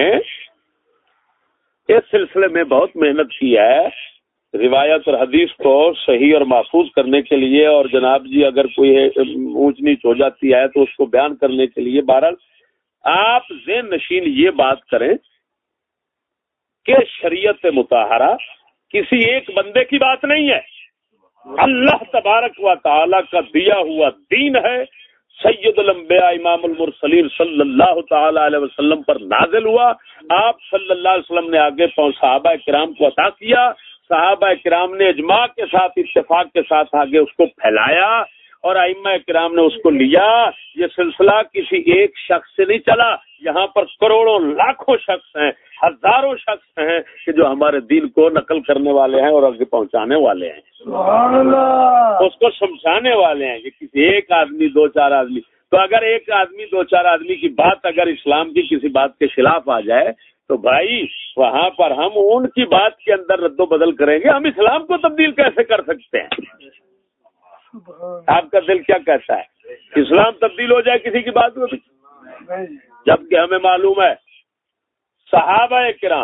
اس سلسلے میں بہت محنت کی ہے، روایت اور حدیث کو صحیح اور محفوظ کرنے کے لیے، اور جناب جی اگر کوئی اونچ نیچ ہو جاتی ہے تو اس کو بیان کرنے کے لیے. بہرحال آپ ذہن نشین یہ بات کریں کہ شریعت مطہرہ کسی ایک بندے کی بات نہیں ہے، اللہ تبارک و تعالی کا دیا ہوا دین ہے، سید الانبیاء امام المرسلین صلی اللہ تعالی علیہ وسلم پر نازل ہوا، آپ صلی اللہ علیہ وسلم نے آگے صحابہ کرام کو عطا کیا، صحابہ کرام نے اجماع کے ساتھ اتفاق کے ساتھ آگے اس کو پھیلایا، اور ائمہ کرام نے اس کو لیا۔ یہ سلسلہ کسی ایک شخص سے نہیں چلا، یہاں پر کروڑوں لاکھوں شخص ہیں، ہزاروں شخص ہیں کہ جو ہمارے دین کو نقل کرنے والے ہیں اور آگے پہنچانے والے ہیں، سبحان اللہ، اس کو سمجھانے والے ہیں۔ یہ کسی ایک آدمی دو چار آدمی، تو اگر ایک آدمی دو چار آدمی کی بات اگر اسلام کی کسی بات کے خلاف آ جائے تو بھائی وہاں پر ہم ان کی بات کے اندر رد و بدل کریں گے، ہم اسلام کو تبدیل کیسے کر سکتے ہیں؟ آپ کا دل کیا کہتا ہے اسلام تبدیل ہو جائے کسی کی بات میں؟ جبکہ ہمیں معلوم ہے صحابہ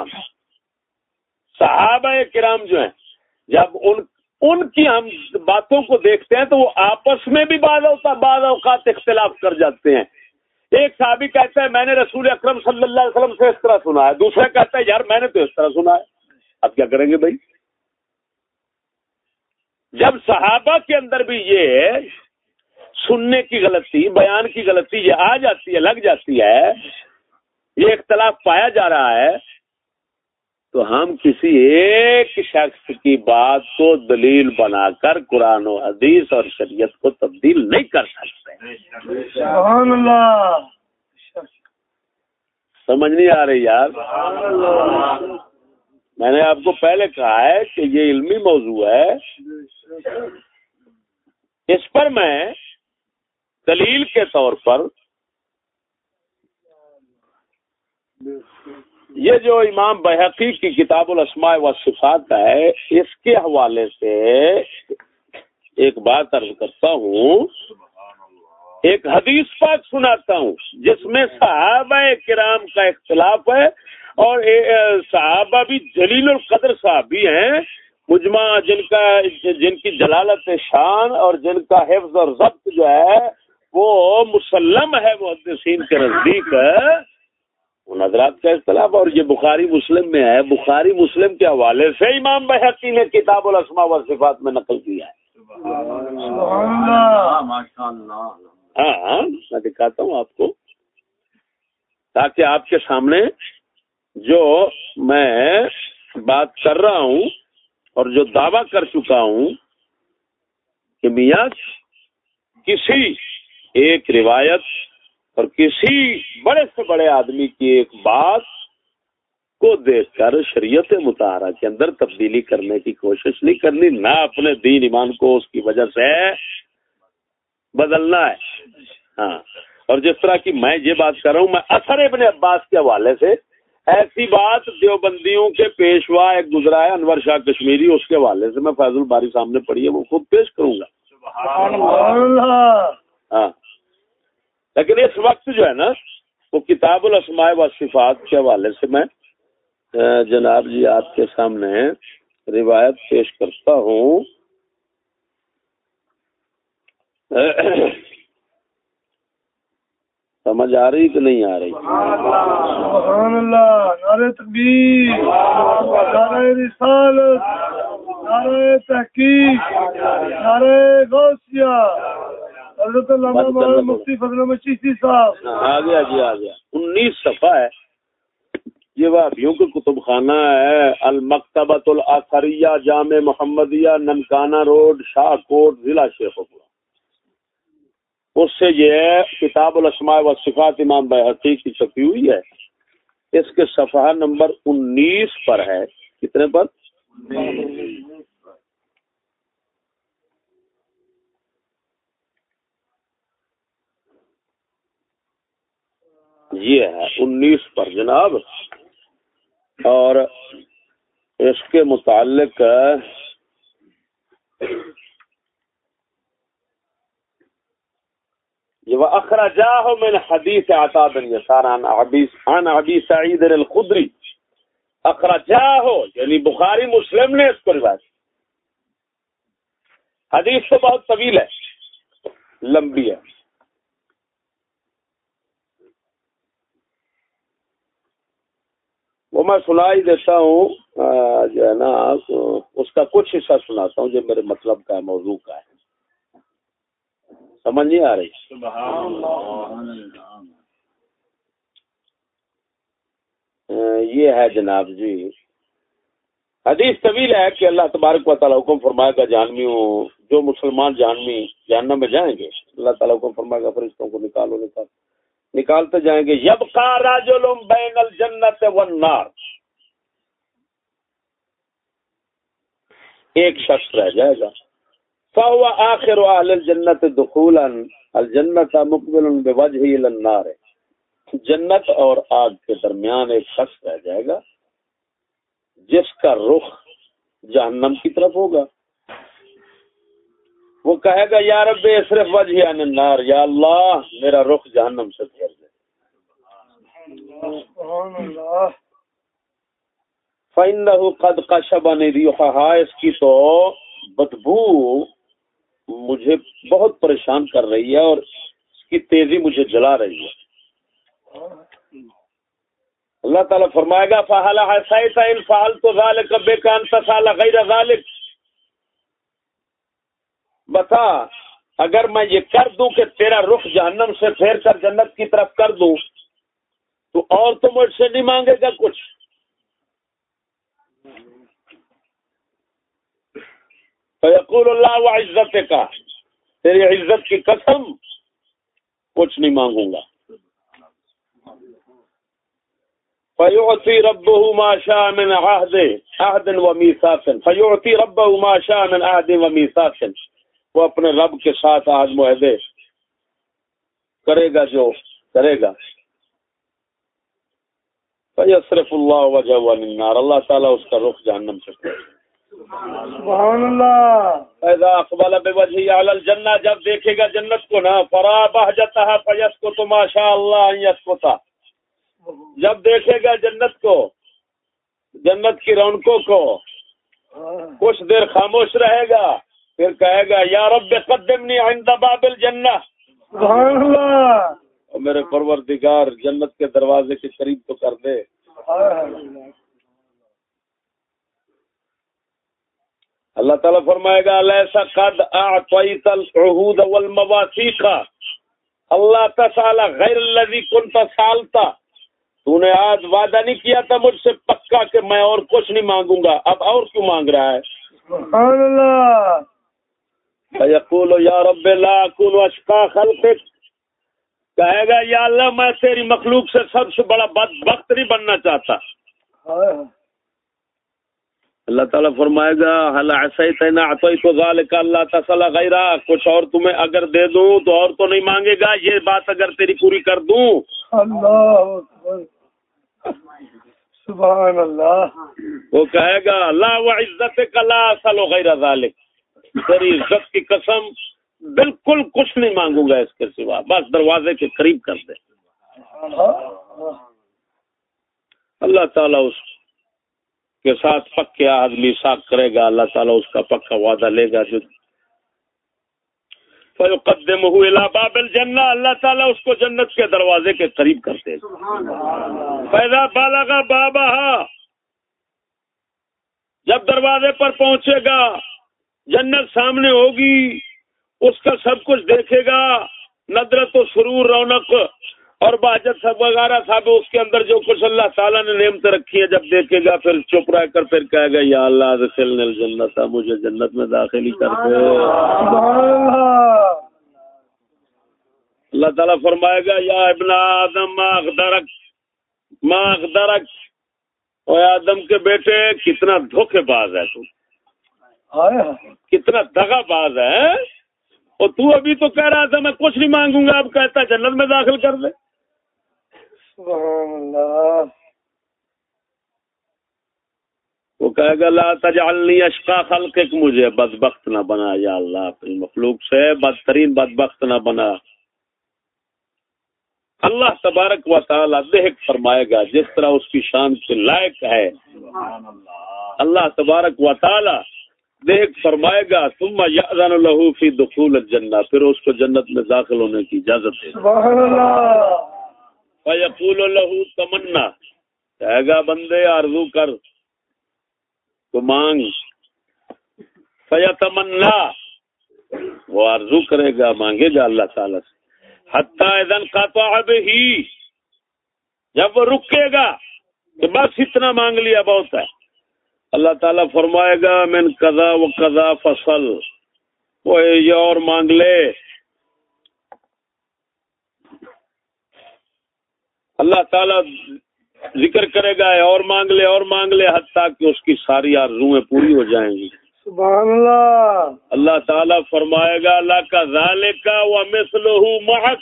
کرام جو ہیں، جب ان کی ہم باتوں کو دیکھتے ہیں تو وہ آپس میں بھی بعض اوقات اختلاف کر جاتے ہیں۔ ایک صحابی کہتا ہے میں نے رسول اکرم صلی اللہ علیہ وسلم سے اس طرح سنا ہے، دوسرا کہتا ہے یار میں نے تو اس طرح سنا ہے۔ اب کیا کریں گے بھائی؟ جب صحابہ کے اندر بھی یہ سننے کی غلطی، بیان کی غلطی یہ آ جاتی ہے، لگ جاتی ہے، یہ اختلاف پایا جا رہا ہے، تو ہم کسی ایک شخص کی بات کو دلیل بنا کر قرآن و حدیث اور شریعت کو تبدیل نہیں کر سکتے۔ سبحان اللہ، سمجھ نہیں آ رہی یار؟ میں نے آپ کو پہلے کہا ہے کہ یہ علمی موضوع ہے، اس پر میں دلیل کے طور پر یہ جو امام بہقی کی کتاب الاسماء والصفات ہے، اس کے حوالے سے ایک بات عرض کرتا ہوں، ایک حدیث پاک سناتا ہوں جس میں صحابہ کرام کا اختلاف ہے، اور صحابہ بھی جلیل القدر صحابی ہیں، مجمع جن کی جلالت شان اور جن کا حفظ اور ضبط جو ہے وہ مسلم ہے محدثین کے نزدیک، ان حضرات کا اختلاف، اور یہ بخاری مسلم میں ہے۔ بخاری مسلم کے حوالے سے امام بہقی نے کتاب الاسماء والصفات میں نقل کیا ہے۔ ہاں میں دکھاتا ہوں آپ کو، تاکہ آپ کے سامنے جو میں بات کر رہا ہوں اور جو دعویٰ کر چکا ہوں کہ میاں کسی ایک روایت اور کسی بڑے سے بڑے آدمی کی ایک بات کو دیکھ کر شریعت مطہرہ کے اندر تبدیلی کرنے کی کوشش نہیں کرنی، نہ اپنے دین ایمان کو اس کی وجہ سے بدلنا ہے۔ ہاں، اور جس طرح کی میں یہ بات کر رہا ہوں، میں اثر ابن عباس کے حوالے سے ایسی بات دیوبندیوں کے پیشوا ایک گزرا ہے انور شاہ کشمیری، اس کے حوالے سے میں فیض الباری سامنے پڑھی ہے، وہ خود پیش کروں گا۔ ہاں، لیکن اس وقت جو ہے نا وہ کتاب الاسماء والصفات کے حوالے سے میں جناب جی آپ کے سامنے روایت پیش کرتا ہوں۔ سمجھ آ رہی کہ نہیں آ رہی؟ سبحان اللہ، نعرہ تکبیر، نعرہ رسالت، نعرہ تحقیق، نعرہ غوثیہ، حضرت علامہ مولانا مفتی فضل احمد چشتی صاحب۔ آ گیا جی، آ گیا۔ 19 صفحہ ہے، یہ وہابیوں کا کتب خانہ ہے، المکتبۃ الاثریہ جامع محمدیہ، ننکانہ روڈ، شاہ کوٹ، ضلع شیخوپورہ۔ اس سے یہ کتاب الاسماء والصفات امام بہقی کی چھپی ہوئی ہے، اس کے صفحہ نمبر 19 پر ہے۔ کتنے پر؟ یہ ہے 19 پر جناب، اور اس کے متعلق یہ وَأَخْرَجَاهُ مِنْ حَدِيثِ عَطَاء بن يسار عن ابی سعید الخدری، اخرجاہ یعنی بخاری مسلم نے اس کو روایت، حدیث تو بہت طویل ہے، لمبی ہے۔ وہ میں سنا ہی دیتا ہوں جو ہے نا اس کا کچھ حصہ سناتا ہوں جو میرے مطلب کا ہے، موضوع کا ہے، سمجھ نہیں آ رہی؟ یہ ہے جناب جی، حدیث طویل ہے کہ اللہ تبارک و تعالیٰ حکم فرمائے گا جہنمیوں، جو مسلمان جہنم میں جائیں گے، اللہ تعالیٰ حکم فرمائے گا فرشتوں کو نکالتے جائیں گے، یبقى رجل بین الجنت والنار، ایک شخص رہ جائے گا، فهو آخر اہل الجنت دخولا الجنت مقبل بوجهه الى النار، جنت اور آگ کے درمیان ایک شخص رہ جائے گا جس کا رخ جہنم کی طرف ہوگا، وہ کہے گا یا رب صرف وجہ عن النار، یا اللہ میرا رخ جہنم سے پھیر دے، فإنه قد قشبني ريحها، اس کی تو بدبو مجھے بہت پریشان کر رہی ہے اور اس کی تیزی مجھے جلا رہی ہے۔ اللہ تعالیٰ فرمائے گا فَهَلْ عَسَيْتَ إِنْ فَعَلْتُ ذَلِكَ بِكَ أَنْ تَفْعَلَ غَيْرَ ذَلِكَ، بتا اگر میں یہ کر دوں کہ تیرا رخ جہنم سے پھیر کر جنت کی طرف کر دوں تو اور تو مجھ سے نہیں مانگے گا کچھ، فَيَقُولُ اللَّهُ وَعِزَّتِكَ، تیری عزت کی قسم کچھ نہیں مانگوں گا، فَيُعْطِي رَبُّهُ مَا شَاءَ مِنْ عَهْدٍ وَمِيثَاقٍ، فَيُعْطِي رَبَّهُ مَا شَاءَ مِنْ عَهْدٍ وَمِيثَاقٍ، وہ اپنے رب کے ساتھ عہد معاہدے کرے گا جو کرے گا، فَيَصْرِفُ اللَّهُ وَجْهَهُ عَنِ النَّارِ، اللہ تعالیٰ اس کا رخ جہنم سے پھیر دے۔ سبحان اللہ۔ فَإِذَا أَقْبَلَ بِوَجْهِهِ عَلَى الْجَنَّةِ، جب دیکھے گا جنت کو نا، فَرَأَى بَهْجَتَهَا فَيَسْكُتُ مَا شَاءَ اللَّهُ أَن يَسْكُتَ، جب دیکھے گا جنت کو، جنت کی رونقوں کو، کچھ دیر خاموش رہے گا، پھر کہے گا یا رب قدمنی عند باب الجنہ، سبحان اللہ، اور میرے پروردگار جنت کے دروازے کے قریب تو کر دے۔ اللہ تعالیٰ فرمائے گا الیس قد اعطیت العہود والمواثیق اللہ تسأل غیر الذی کنت سالتا، تو نے آج وعدہ نہیں کیا تھا مجھ سے پکا کہ میں اور کچھ نہیں مانگوں گا، اب اور کیوں مانگ رہا ہے؟ سبحان اللہ۔ فیقول یا رب لا اکون اشقا خلقک، کہے گا یا اللہ میں تیری مخلوق سے سب سے بڑا بدبخت نہیں بننا چاہتا۔ اللہ تعالیٰ فرمائے گا هل عصیت ان اعطیت ذلک اللہ تسأل غیرہ، کچھ اور تمہیں اگر دے دوں تو اور تو نہیں مانگے گا، یہ بات اگر تیری پوری کر دوں۔ اللہ اکبر، سبحان اللہ۔ وہ کہے گا لا وعزتک لا اسأل غیر ذلک، تیری عزت کی قسم بالکل کچھ نہیں مانگوں گا اس کے سوا، بس دروازے کے قریب کر دے۔ اللہ تعالیٰ اس کے ساتھ پکے عہد میثاق کرے گا، اللہ تعالیٰ اس کا پکا وعدہ لے گا جو فیقدمہ الی باب الجنہ، اللہ تعالیٰ اس کو جنت کے دروازے کے قریب کر دے گا۔ فاذا بلغ بابها، جب دروازے پر پہنچے گا جنت سامنے ہوگی، اس کا سب کچھ دیکھے گا، ندرت و سرور، رونق اور بہجت سب وغیرہ سب اس کے اندر جو کچھ اللہ تعالیٰ نے نعمتیں رکھی ہیں جب دیکھے گا، پھر چپ رہ کر پھر کہے گا یا اللہ ادخلنی الجنت، مجھے جنت میں داخل ہی کر دے۔ اللہ تعالیٰ فرمائے گا یا ابن آدم ما اغدرک، اے آدم کے بیٹے کتنا دھوکے باز ہے تو، کتنا دغا باز ہے، اور تو ابھی تو کہہ رہا تھا میں کچھ نہیں مانگوں گا، اب کہتا جنت میں داخل کر دے۔ سبحان اللہ۔ وہ کہے گا لا تجعلنی اشقا خلقک، مجھے بدبخت نہ بنا یا اللہ، اپنی مخلوق سے بدترین بدبخت نہ بنا۔ اللہ تبارک و تعالی دیکھ فرمائے گا جس طرح اس کی شان سے لائق ہے، اللہ تبارک و تعالی دیکھ فرمائے گا ثم یأذن له فی دخول الجنہ، پھر اس کو جنت میں داخل ہونے کی اجازت دے۔ سبحان اللہ۔ فیقول له تمنا، کہے گا بندے آرزو کر تو مانگ، فیتمنا وہ آرزو کرے گا مانگے گا اللہ تعالی سے، حتی اذن قطع بہ جب وہ رکے گا کہ بس اتنا مانگ لیا بہت ہے، اللہ تعالیٰ فرمائے گا من قضا و قضا فصل، وہ یہ اور مانگ لے، اللہ تعالیٰ ذکر کرے گا اور مانگ لے اور مانگ لے حتیٰ کہ اس کی ساری آرزویں پوری ہو جائیں گی۔ سبحان اللہ۔ اللہ تعالیٰ فرمائے گا لک ذالک ومثلہ معک،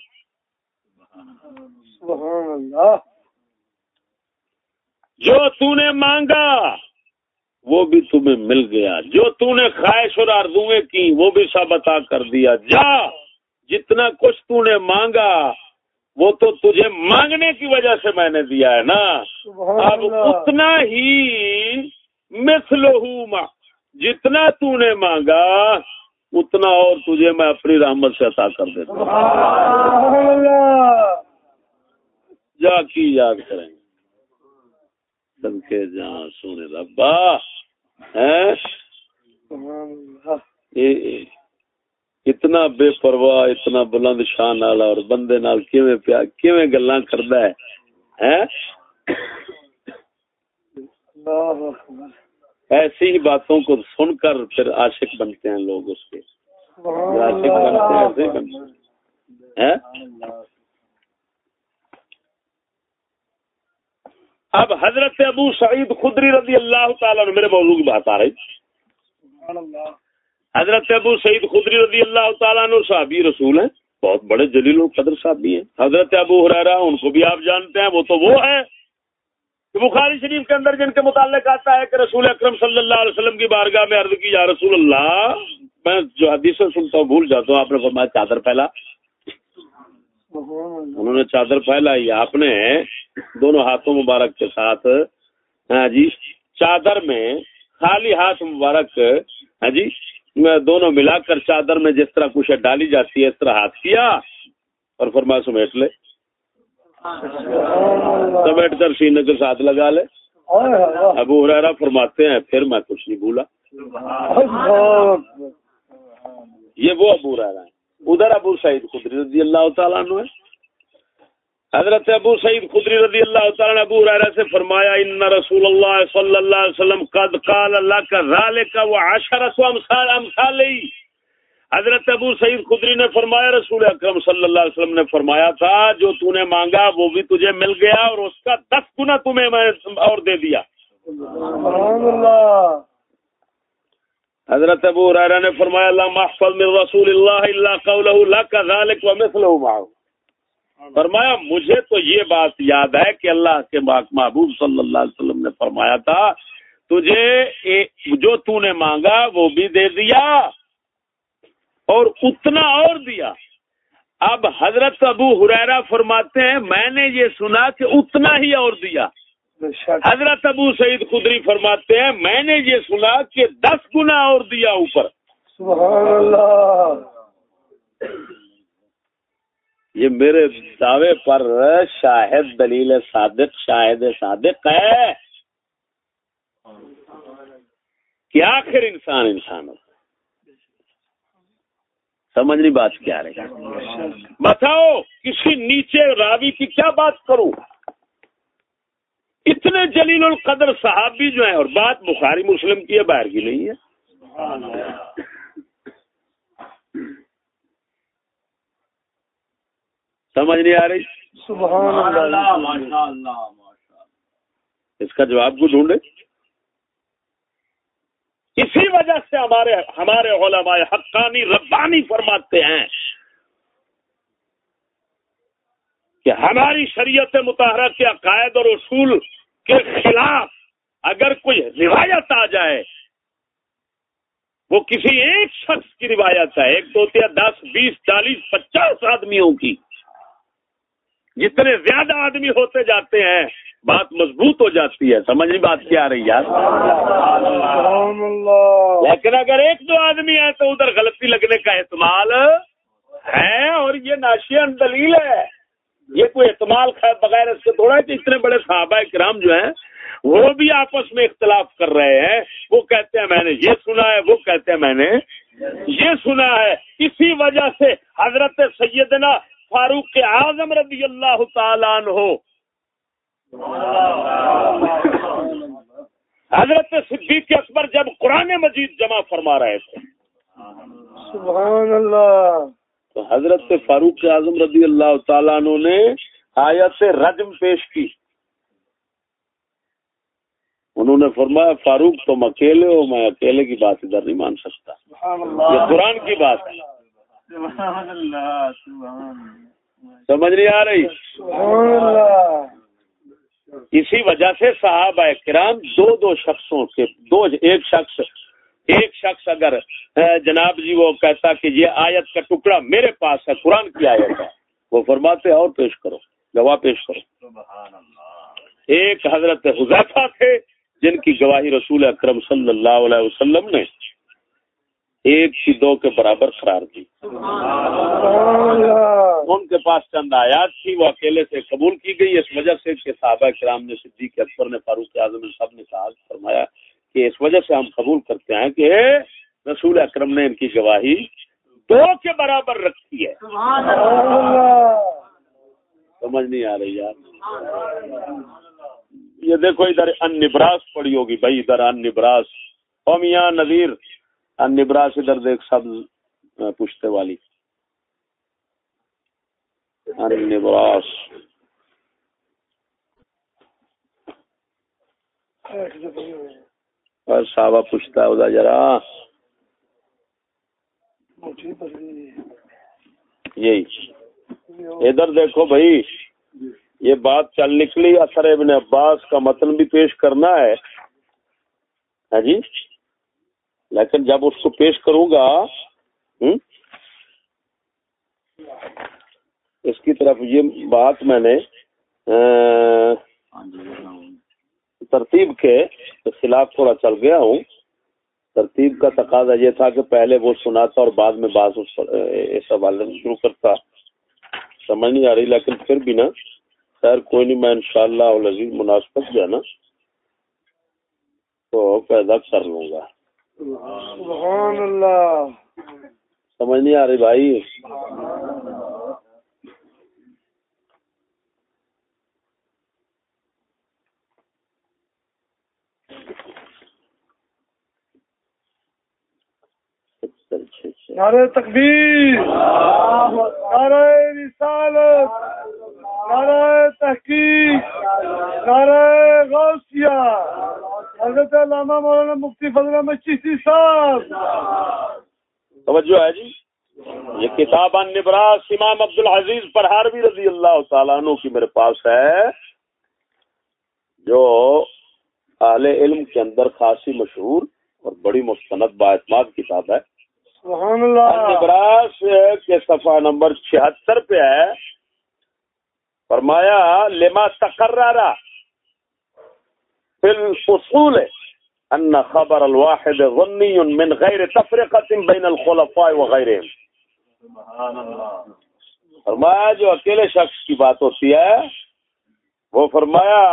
سبحان اللہ۔ جو تو نے مانگا وہ بھی تمہیں مل گیا، جو تو نے خواہش اور آرزویں کی وہ بھی سب عطا کر دیا، جا جتنا کچھ تو نے مانگا وہ تو تجھے مانگنے کی وجہ سے میں نے دیا ہے نا، اب اتنا ہی مثلہ جتنا تو نے مانگا اتنا اور تجھے میں اپنی رحمت سے عطا کر دیتا ہوں، جا کی یاد کریں گے کے جہاں سونے ربا ہے، اتنا بے پرواہ اتنا بلند شان والا اور بندے نال کیویں گلاں کردا ہے، ایسی ہی باتوں کو سن کر پھر عاشق بنتے ہیں لوگ، اس کے عاشق بنتے ہیں، ایسے ہی بنتے ہیں۔ اب حضرت ابو سعید خدری رضی اللہ تعالیٰ عنہ، میرے موضوع کی بات آ رہی، حضرت ابو سعید خدری رضی اللہ تعالیٰ عنہ صحابی رسول ہیں، بہت بڑے جلیل القدر صحابی ہیں۔ حضرت ابو ہریرہ ان کو بھی آپ جانتے ہیں، وہ تو وہ ہے کہ بخاری شریف کے اندر جن کے متعلق آتا ہے کہ رسول اکرم صلی اللہ علیہ وسلم کی بارگاہ میں عرض کی یا رسول اللہ، میں جو حدیثیں سنتا ہوں بھول جاتا ہوں، آپ نے فرمایا چادر پھیلا، انہوں نے چادر پھیلائی، آپ نے دونوں ہاتھوں مبارک کے ساتھ ہاں جی چادر میں خالی ہاتھ مبارک ہاں جی دونوں ملا کر چادر میں جس طرح کچھ ڈالی جاتی ہے اس طرح ہاتھ کیا اور فرمایا سمیٹ لے، سمیٹ کر سینے کے ساتھ لگا لے۔ ابو ہریرہ فرماتے ہیں پھر میں کچھ نہیں بھولا، یہ وہ ابو ہریرہ ہیں، ادھر ابو سعید خدری رضی اللہ تعالیٰ عنہ ہے۔ حضرت ابو سعید خدری رضی اللہ تعالیٰ عنہ ابو ہریرہ سے فرمایا ان رسول اللہ صلی اللہ علیہ وسلم قد قال لك ذلك وعشرة امثاله، حضرت ابو سعید خدری نے فرمایا رسول اکرم صلی اللہ علیہ وسلم نے فرمایا تھا جو تو نے مانگا وہ بھی تجھے مل گیا اور اس کا 10 گنا تمہیں میں اور دے دیا۔ سبحان اللہ۔ حضرت ابو ہریرہ نے فرمایا لا محفظ من رسول اللہ الا قوله لك ذلك ومثله معه، فرمایا مجھے تو یہ بات یاد ہے کہ اللہ کے محبوب صلی اللہ علیہ وسلم نے فرمایا تھا تجھے جو تو نے مانگا وہ بھی دے دیا اور اتنا اور دیا۔ اب حضرت ابو ہریرہ فرماتے ہیں میں نے یہ سنا کہ اتنا ہی اور دیا، حضرت ابو سعید خدری فرماتے ہیں میں نے یہ سنا کہ 10 گنا اور دیا اوپر۔ سبحان اللہ۔ یہ میرے دعوے پر شاہد دلیل صادق شاہد صادق ہے کہ آخر انسان ہوتا ہے۔ سمجھ نہیں بات کیا رہے، بتاؤ کسی نیچے راوی کی کیا بات کروں، اتنے جلیل القدر صحابی جو ہیں، اور بات بخاری مسلم کی ہے باہر کی نہیں ہے۔ سمجھ نہیں آ رہی؟ سبحان اللہ۔ اس کا جواب کو ڈھونڈے۔ اسی وجہ سے ہمارے علماء حقانی ربانی فرماتے ہیں کہ ہماری شریعت مطہرہ کے عقائد اور اصول کے خلاف اگر کوئی روایت آ جائے، وہ کسی ایک شخص کی روایت ہے، ایک تو ہوتی ہے 10 20 40 50 آدمیوں کی، جتنے زیادہ آدمی ہوتے جاتے ہیں بات مضبوط ہو جاتی ہے۔ سمجھ نہیں بات کیا آ رہی یار؟ لیکن اگر 1 2 آدمی ہے تو ادھر غلطی لگنے کا احتمال ہے، اور یہ ناشیان دلیل ہے یہ کوئی احتمال بغیر اس کے تھوڑا ہے کہ اتنے بڑے صحابہ کرام جو ہیں وہ بھی آپس میں اختلاف کر رہے ہیں. وہ کہتے ہیں میں نے یہ سنا ہے, وہ کہتے ہیں میں نے یہ سنا ہے. اسی وجہ سے حضرت سیدنا فاروق اعظم رضی اللہ تعالیٰ عنہ حضرت صدیق اکبر جب قرآن مجید جمع فرما رہے تھے, سبحان اللہ, تو حضرت فاروق اعظم رضی اللہ تعالیٰ عنہ نے آیت رجم پیش کی. انہوں نے فرمایا فاروق تم اکیلے ہو, میں اکیلے کی بات ادھر نہیں مان سکتا, یہ قرآن کی بات ہے. سمجھ نہیں آ رہی؟ اسی وجہ سے صحابہ کرام دو شخصوں کے ایک شخص اگر جناب جی وہ کہتا کہ یہ آیت کا ٹکڑا میرے پاس ہے, قرآن کی آیت ہے, وہ فرماتے اور پیش کرو, گواہ پیش کرو. ایک حضرت حذیفہ تھے جن کی گواہی رسول اکرم صلی اللہ علیہ وسلم نے 1 کی 2 کے برابر قرار دی. ان کے پاس چند آیات تھی, وہ اکیلے سے قبول کی گئی اس وجہ سے کہ صحابہ کرام نے, صدیق اکبر نے, فاروق اعظم نے, سب نے کہا فرمایا کہ اس وجہ سے ہم قبول کرتے ہیں کہ رسول اکرم نے ان کی گواہی 2 کے برابر رکھی ہے. سمجھ نہیں آ رہی یار؟ یہ دیکھو ادھر النبراس پڑی ہوگی بھائی, ادھر النبراس اور میاں نذیر النبراس, ادھر دیکھ سبز پشتے والی النبراس. اور صحابہ پوچھتا ہے ادھر ذرا یہی ادھر دیکھو بھائی, یہ بات چل نکلی اثر ابن عباس کا متن بھی پیش کرنا ہے جی, لیکن جب اس کو پیش کروں گا اس کی طرف یہ بات میں نے ترتیب کے خلاف تھوڑا چل گیا ہوں. ترتیب کا تقاضا یہ تھا کہ پہلے وہ سناتا اور بعد میں بات اس حوالے سے شروع کرتا. سمجھ نہیں آ رہی, لیکن پھر بھی نا خیر کوئی نہیں, میں انشاءاللہ العزیز مناسبت جو ہے نا تو پیدا کر لوں گا. سبحان اللہ. سمجھ نہیں آ رہی بھائی؟ نعرہ تکبیر, نعرہ رسالت, نعرہ تحقیق, نعرہ غوثیہ, حضرت علامہ مولانا مفتی فضل احمد چشتی صاحب. توجہ ہے جی. یہ کتاب النبراس امام عبد العزیز پرہاروی رضی اللہ تعالیٰ عنہ کی میرے پاس ہے, جو اہل علم کے اندر خاصی مشہور اور بڑی مستند باعتماد کتاب ہے. سبحان اللہ. النبراس کے صفحہ نمبر 76 پہ ہے, فرمایا لما تقرر فی الاصول ان خبر الواحد ظنی من غیر تفرقة بین الخلفاء وغیرهم. فرمایا جو اکیلے شخص کی بات ہوتی ہے وہ فرمایا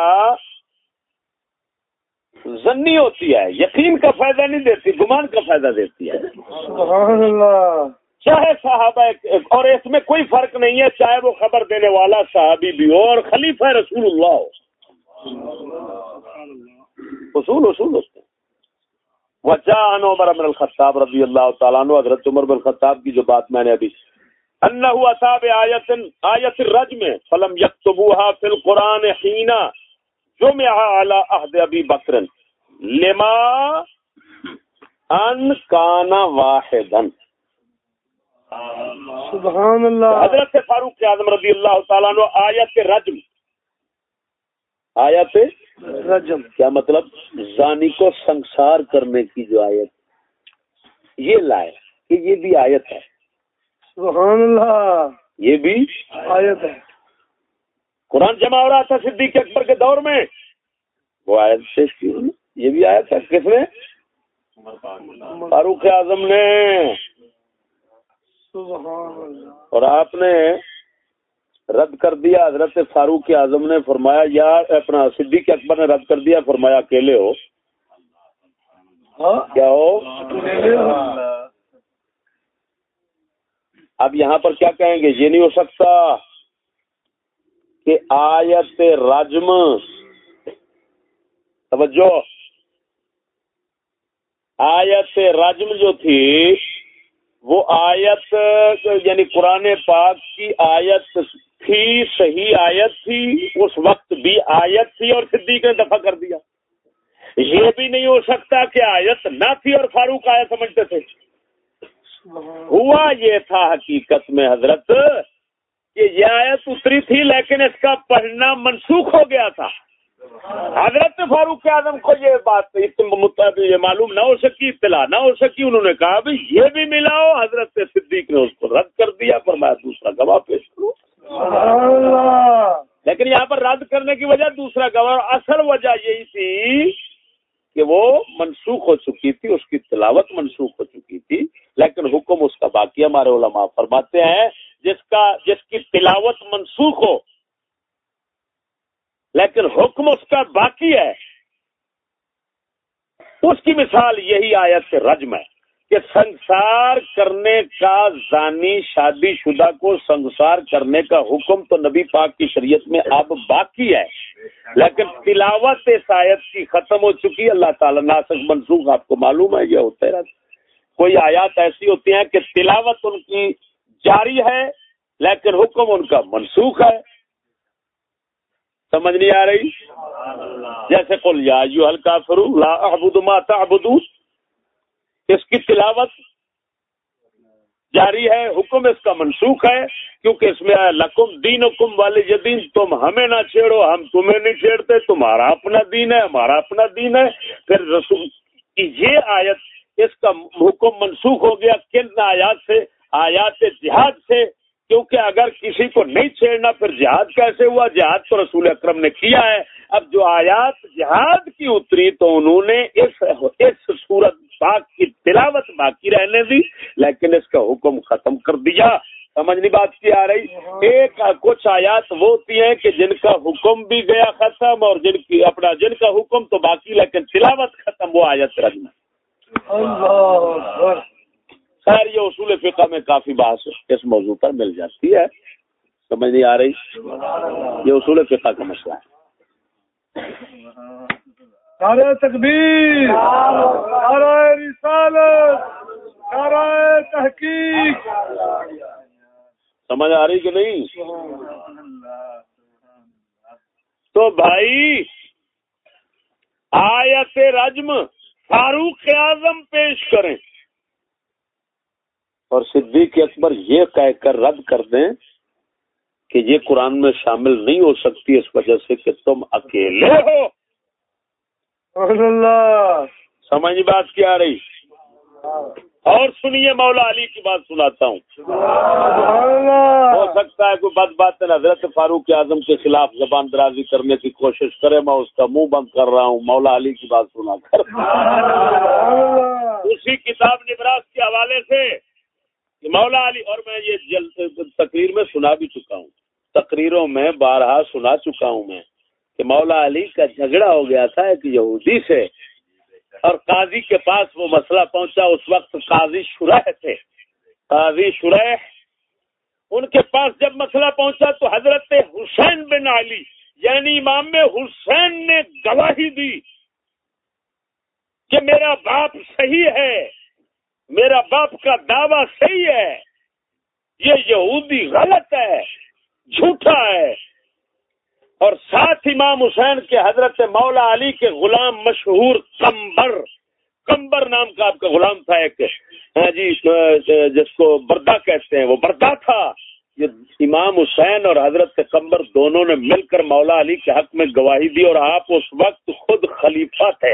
ظنی ہوتی ہے, یقین کا فائدہ نہیں دیتی, گمان کا فائدہ دیتی ہے. سبحان اللہ. چاہے صحابہ, اور اس میں کوئی فرق نہیں ہے چاہے وہ خبر دینے والا صحابی بھی ہو اور خلیفہ رسول اللہ ہو. اصول ہوتے ہیں. وجاء عن عمر بن الخطاب رضی اللہ تعالیٰ عنہ, حضرت عمر بن الخطاب کی جو بات میں نے ابھی, انہ اصاب آیت الرجم فلم یکتبوها فی القرآن حین جمع علی عہد ابی بکر لما ان کان واحدا. سبحان اللہ. حضرت فاروق اعظم رضی اللہ تعالیٰ عنہ آیت رجم کیا مطلب, زانی کو سنسار کرنے کی جو آیت یہ لائے کہ یہ بھی آیت ہے. سبحان اللہ. یہ بھی آیت ہے. قرآن جمع ہو رہا تھا صدیق اکبر کے دور میں, وہ آیت پیش کی, یہ بھی آیت ہے. کس نے؟ فاروق اعظم نے. سبحان اللہ. اور آپ نے رد کر دیا. حضرت فاروق اعظم نے فرمایا یا اپنا صدیق اکبر نے رد کر دیا, فرمایا اکیلے ہو. کیا ہو؟ اب یہاں پر کیا کہیں گے؟ یہ نہیں ہو سکتا کہ آیت رجم, توجہ, آیت رجم جو تھی وہ آیت یعنی قرآن پاک کی آیت تھی, صحیح آیت تھی, اس وقت بھی آیت تھی اور صدیق نے دفع کر دیا. یہ بھی نہیں ہو سکتا کہ آیت نہ تھی اور فاروق آیت سمجھتے تھے. ہوا یہ تھا حقیقت میں حضرت کہ یہ آیت اتری تھی لیکن اس کا پڑھنا منسوخ ہو گیا تھا. حضرت فاروق اعظم کو یہ بات یہ معلوم نہ ہو سکی, اطلاع نہ ہو سکی. انہوں نے کہا بھی یہ بھی ملاؤ. حضرت صدیق نے اس کو رد کر دیا, فرمایا دوسرا گواہ پیش کرو. لیکن یہاں پر رد کرنے کی وجہ دوسرا گواہ, اصل وجہ یہی تھی کہ وہ منسوخ ہو چکی تھی, اس کی تلاوت منسوخ ہو چکی تھی, لیکن حکم اس کا باقی. ہمارے علماء فرماتے ہیں جس کی تلاوت منسوخ ہو لیکن حکم اس کا باقی ہے, اس کی مثال یہی آیت رجم ہے کہ سنگسار کرنے کا, زانی شادی شدہ کو سنگسار کرنے کا حکم تو نبی پاک کی شریعت میں اب باقی ہے, لیکن تلاوت اس آیت کی ختم ہو چکی. اللہ تعالیٰ ناسخ منسوخ آپ کو معلوم ہے یہ ہوتا ہے. کوئی آیات ایسی ہوتی ہیں کہ تلاوت ان کی جاری ہے لیکن حکم ان کا منسوخ ہے. سمجھ نہیں آ رہی؟ جیسے قل یا ایھا الکافرون لا اعبد ما تعبدون, اس کی تلاوت جاری ہے, حکم اس کا منسوخ ہے کیونکہ اس میں لکم دینکم ولی دین, تم ہمیں نہ چھیڑو ہم تمہیں نہیں چھیڑتے, تمہارا اپنا دین ہے ہمارا اپنا دین ہے. پھر رسول کی یہ آیت اس کا حکم منسوخ ہو گیا. کن آیات سے؟ آیات جہاد سے, کیونکہ اگر کسی کو نہیں چھیڑنا پھر جہاد کیسے ہوا؟ جہاد تو رسول اکرم نے کیا ہے. اب جو آیات جہاد کی اتری تو انہوں نے اس سورت پاک کی تلاوت باقی رہنے دی لیکن اس کا حکم ختم کر دیا. سمجھنی بات کی آ رہی؟ ایک کچھ آیات وہ ہوتی ہیں کہ جن کا حکم بھی گیا ختم اور جن کا حکم تو باقی لیکن تلاوت ختم, وہ آیت رکھنا. خیر یہ اصول فقہ میں کافی بحث اس موضوع پر مل جاتی ہے. سمجھ نہیں آ رہی؟ یہ اصول فقہ کا مسئلہ ہے. نعرہ تکبیر, نعرہ رسالت, نعرہ تحقیق. سمجھ آ رہی کہ نہیں؟ تو بھائی آیت رجم فاروق اعظم پیش کریں اور صدیق اکبر یہ کہہ کر رد کر دیں کہ یہ قرآن میں شامل نہیں ہو سکتی اس وجہ سے کہ تم اکیلے ہو. اللہ سمجھ بات کیا آ رہی؟ اور سنیے مولا علی کی بات سناتا ہوں. ہو سکتا ہے کوئی بد بات حضرت فاروق اعظم کے خلاف زبان درازی کرنے کی کوشش کرے, میں اس کا منہ بند کر رہا ہوں مولا علی کی بات سنا کر. اسی کتاب نبراس کے حوالے سے مولا علی, اور میں یہ تقریر میں سنا بھی چکا ہوں, تقریروں میں بارہا سنا چکا ہوں میں کہ مولا علی کا جھگڑا ہو گیا تھا ایک یہودی سے اور قاضی کے پاس وہ مسئلہ پہنچا. اس وقت قاضی شریح تھے. قاضی شریح ان کے پاس جب مسئلہ پہنچا تو حضرت حسین بن علی یعنی امام حسین نے گواہی دی کہ میرا باپ صحیح ہے, میرا باپ کا دعویٰ صحیح ہے, یہ یہودی غلط ہے, جھوٹا ہے. اور ساتھ امام حسین کے حضرت مولا علی کے غلام مشہور کمبر نام کا آپ کا غلام تھا ایک, جی جس کو بردا کہتے ہیں, وہ بردا تھا. یہ امام حسین اور حضرت کمبر دونوں نے مل کر مولا علی کے حق میں گواہی دی اور آپ اس وقت خود خلیفہ تھے.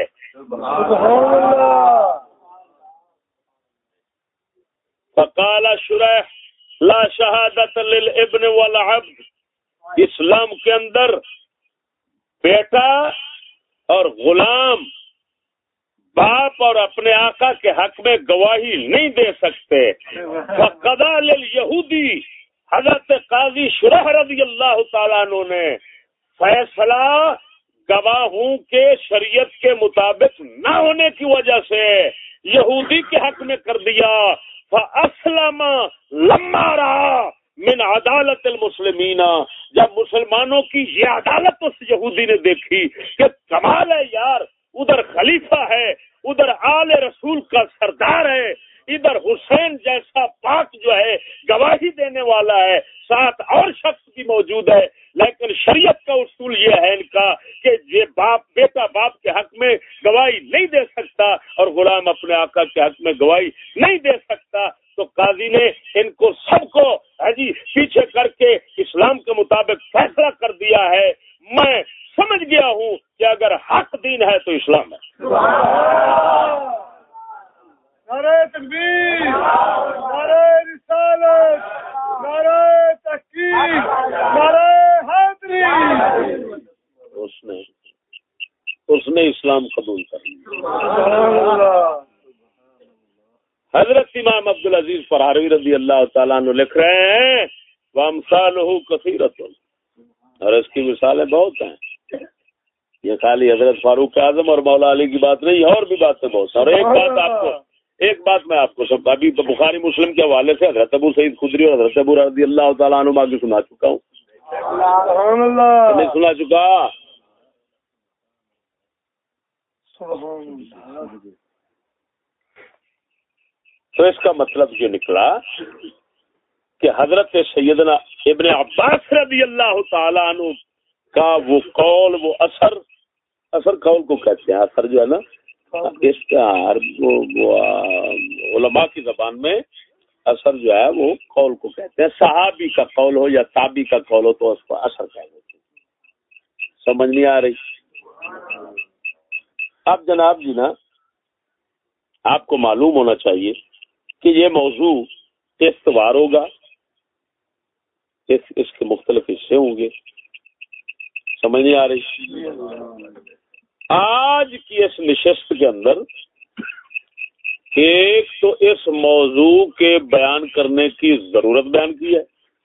فقال شریح لا شہادت للابن والعبد, اسلام کے اندر بیٹا اور غلام باپ اور اپنے آقا کے حق میں گواہی نہیں دے سکتے. فقضى لليهودي, حضرت قاضی شرح رضی اللہ تعالیٰ عنہ نے فیصلہ گواہوں کے شریعت کے مطابق نہ ہونے کی وجہ سے یہودی کے حق میں کر دیا. فاسلم لما رہا من عدالت المسلمین، جب مسلمانوں کی یہ عدالت اس یہودی نے دیکھی کہ کمال ہے یار، ادھر خلیفہ ہے، ادھر آل رسول کا سردار ہے، ادھر حسین جیسا پاک جو ہے گواہی دینے والا ہے، ساتھ اور شخص بھی موجود ہے، لیکن شریعت کا اصول یہ ہے ان کا کہ یہ بیٹا باپ کے حق میں گواہی نہیں دے سکتا اور غلام اپنے آقا کے حق میں گواہی نہیں دے سکتا. تو قاضی نے ان کو سب کو پیچھے کر کے اسلام کے مطابق فیصلہ کر دیا ہے. میں سمجھ گیا ہوں کہ اگر حق دین ہے تو اسلام ہے. نعرہ تکبیر، نعرہ رسالت، نعرہ تحقیق، نعرہ حیدری. اس نے اسلام قبول کر لیا. حضرت امام عبدالعزیز فرحاروی رضی اللہ تعالیٰ عنہ لکھ رہے ہیں وَأَمْثَالُهُ كَثِيرَةٌ، اور اس کی مثالیں بہت ہیں. یہ خالی حضرت فاروق اعظم اور مولا علی کی بات نہیں، اور بھی باتیں بہت. اور ایک بات میں آپ کو سب ابھی بخاری مسلم کے حوالے سے حضرت ابو سعید خدری اور حضرت ابو رضی اللہ تعالیٰ عنہ باقی سنا چکا ہوں. نہیں سنا چکا؟ تو اس کا مطلب یہ نکلا کہ حضرت سیدنا ابن عباس رضی اللہ تعالیٰ عنہ کا وہ قول، وہ اثر قول کو کہتے ہیں. اثر جو ہے نا، اشتہار علماء کی زبان میں اثر جو ہے وہ قول کو کہتے ہیں. صحابی کا قول ہو یا تابعی کا قول ہو تو اس کو اثر کہتے ہیں. سمجھ نہیں آ رہی؟ اب جناب جی نا، آپ کو معلوم ہونا چاہیے کہ یہ موضوع استوار ہوگا، اس کے مختلف حصے ہوں گے. سمجھ نہیں آ رہی؟ آج کی اس نشست کے اندر ایک تو اس موضوع کے بیان کرنے کی ضرورت بیان کی ہے،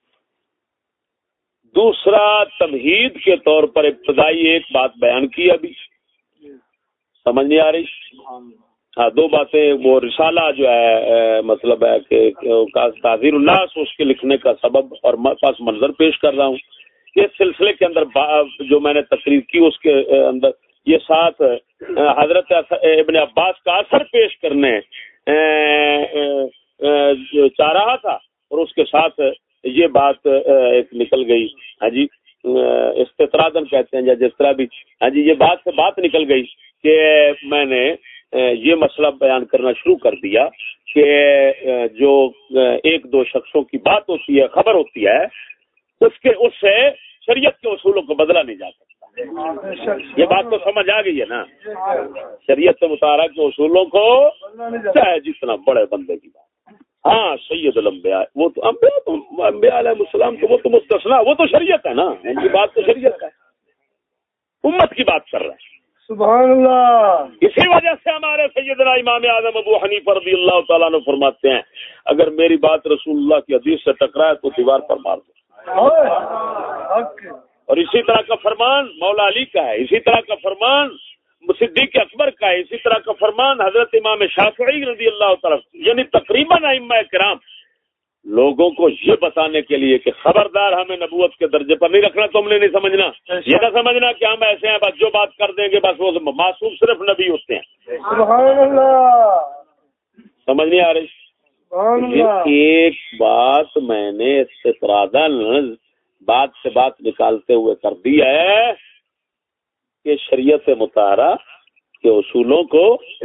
دوسرا تمہید کے طور پر ابتدائی ایک بات بیان کی ابھی. سمجھ نہیں آ رہی؟ ہاں، دو باتیں. وہ رسالہ جو ہے مطلب ہے کہ تعذیر الناس، اس کے لکھنے کا سبب اور پس منظر پیش کر رہا ہوں. اس سلسلے کے اندر جو میں نے تقریر کی اس کے اندر یہ ساتھ حضرت ابن عباس کا اثر پیش کرنے چاہ رہا تھا، اور اس کے ساتھ یہ بات ایک نکل گئی. ہاں جی، استطرادن کہتے ہیں یا جس طرح بھی. ہاں جی، یہ بات سے بات نکل گئی کہ میں نے یہ مسئلہ بیان کرنا شروع کر دیا کہ جو ایک دو شخصوں کی بات ہوتی ہے، خبر ہوتی ہے، اس سے شریعت کے اصولوں کو بدلا نہیں جا سکتا. یہ بات تو سمجھ آ گئی ہے نا؟ شریعت مطالعہ کے اصولوں کو چاہے جتنا بڑے بندے کی بات. ہاں، سید الانبیاء، وہ تو انبیاء علیہ السلام تو وہ تو مستثنا، وہ تو شریعت ہے نا، ان کی بات تو شریعت ہے، امت کی بات کر رہا ہے. سبحان اللہ. اسی وجہ سے ہمارے سیدنا امام اعظم ابو حنیفہ رضی اللہ تعالیٰ نے فرماتے ہیں اگر میری بات رسول اللہ کی حدیث سے ٹکرائے تو دیوار پر مار دو. اور اسی طرح کا فرمان مولا علی کا ہے، اسی طرح کا فرمان صدیق اکبر کا ہے، اسی طرح کا فرمان حضرت امام شافعی رضی اللہ تعالیٰ، یعنی تقریباً ائمہ کرام لوگوں کو یہ بتانے کے لیے کہ خبردار ہمیں نبوت کے درجے پر نہیں رکھنا. تم نے نہیں سمجھنا، یہ نہ سمجھنا کہ ہم ایسے ہیں بس جو بات کر دیں گے بس وہ معصوم صرف نبی ہوتے ہیں. سبحان اللہ. سمجھ نہیں آ رہی؟ ایک بات میں نے استطرادن بات سے بات نکالتے ہوئے کر دی ہے کہ شریعت مطہرہ کے اصولوں کو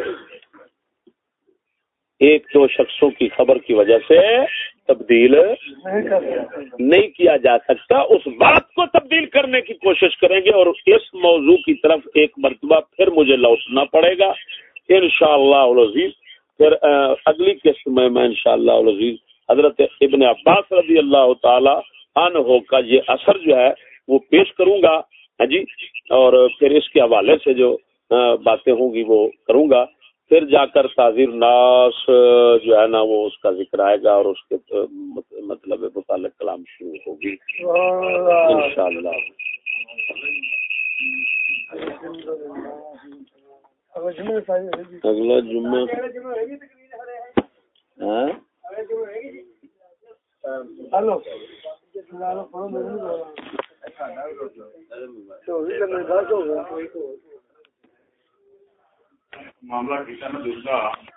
ایک دو شخصوں کی خبر کی وجہ سے تبدیل نہیں کیا جا سکتا. اس بات کو تبدیل کرنے کی کوشش کریں گے اور اس موضوع کی طرف ایک مرتبہ پھر مجھے لوٹنا پڑے گا انشاءاللہ العزیز. پھر اگلی قسط میں انشاءاللہ العزیز حضرت ابن عباس رضی اللہ تعالی عنہ کا یہ اثر جو ہے وہ پیش کروں گا. ہاں جی، اور پھر اس کے حوالے سے جو باتیں ہوں گی وہ کروں گا. پھر جا کر تعزیر ناس جو ہے نا وہ اس کا ذکر آئے گا اور اس کے مطلب متعلق کلام شروع ہوگی انشاءاللہ. اگلا جمعہ معاملہ ٹھیک ہے نا دوسرا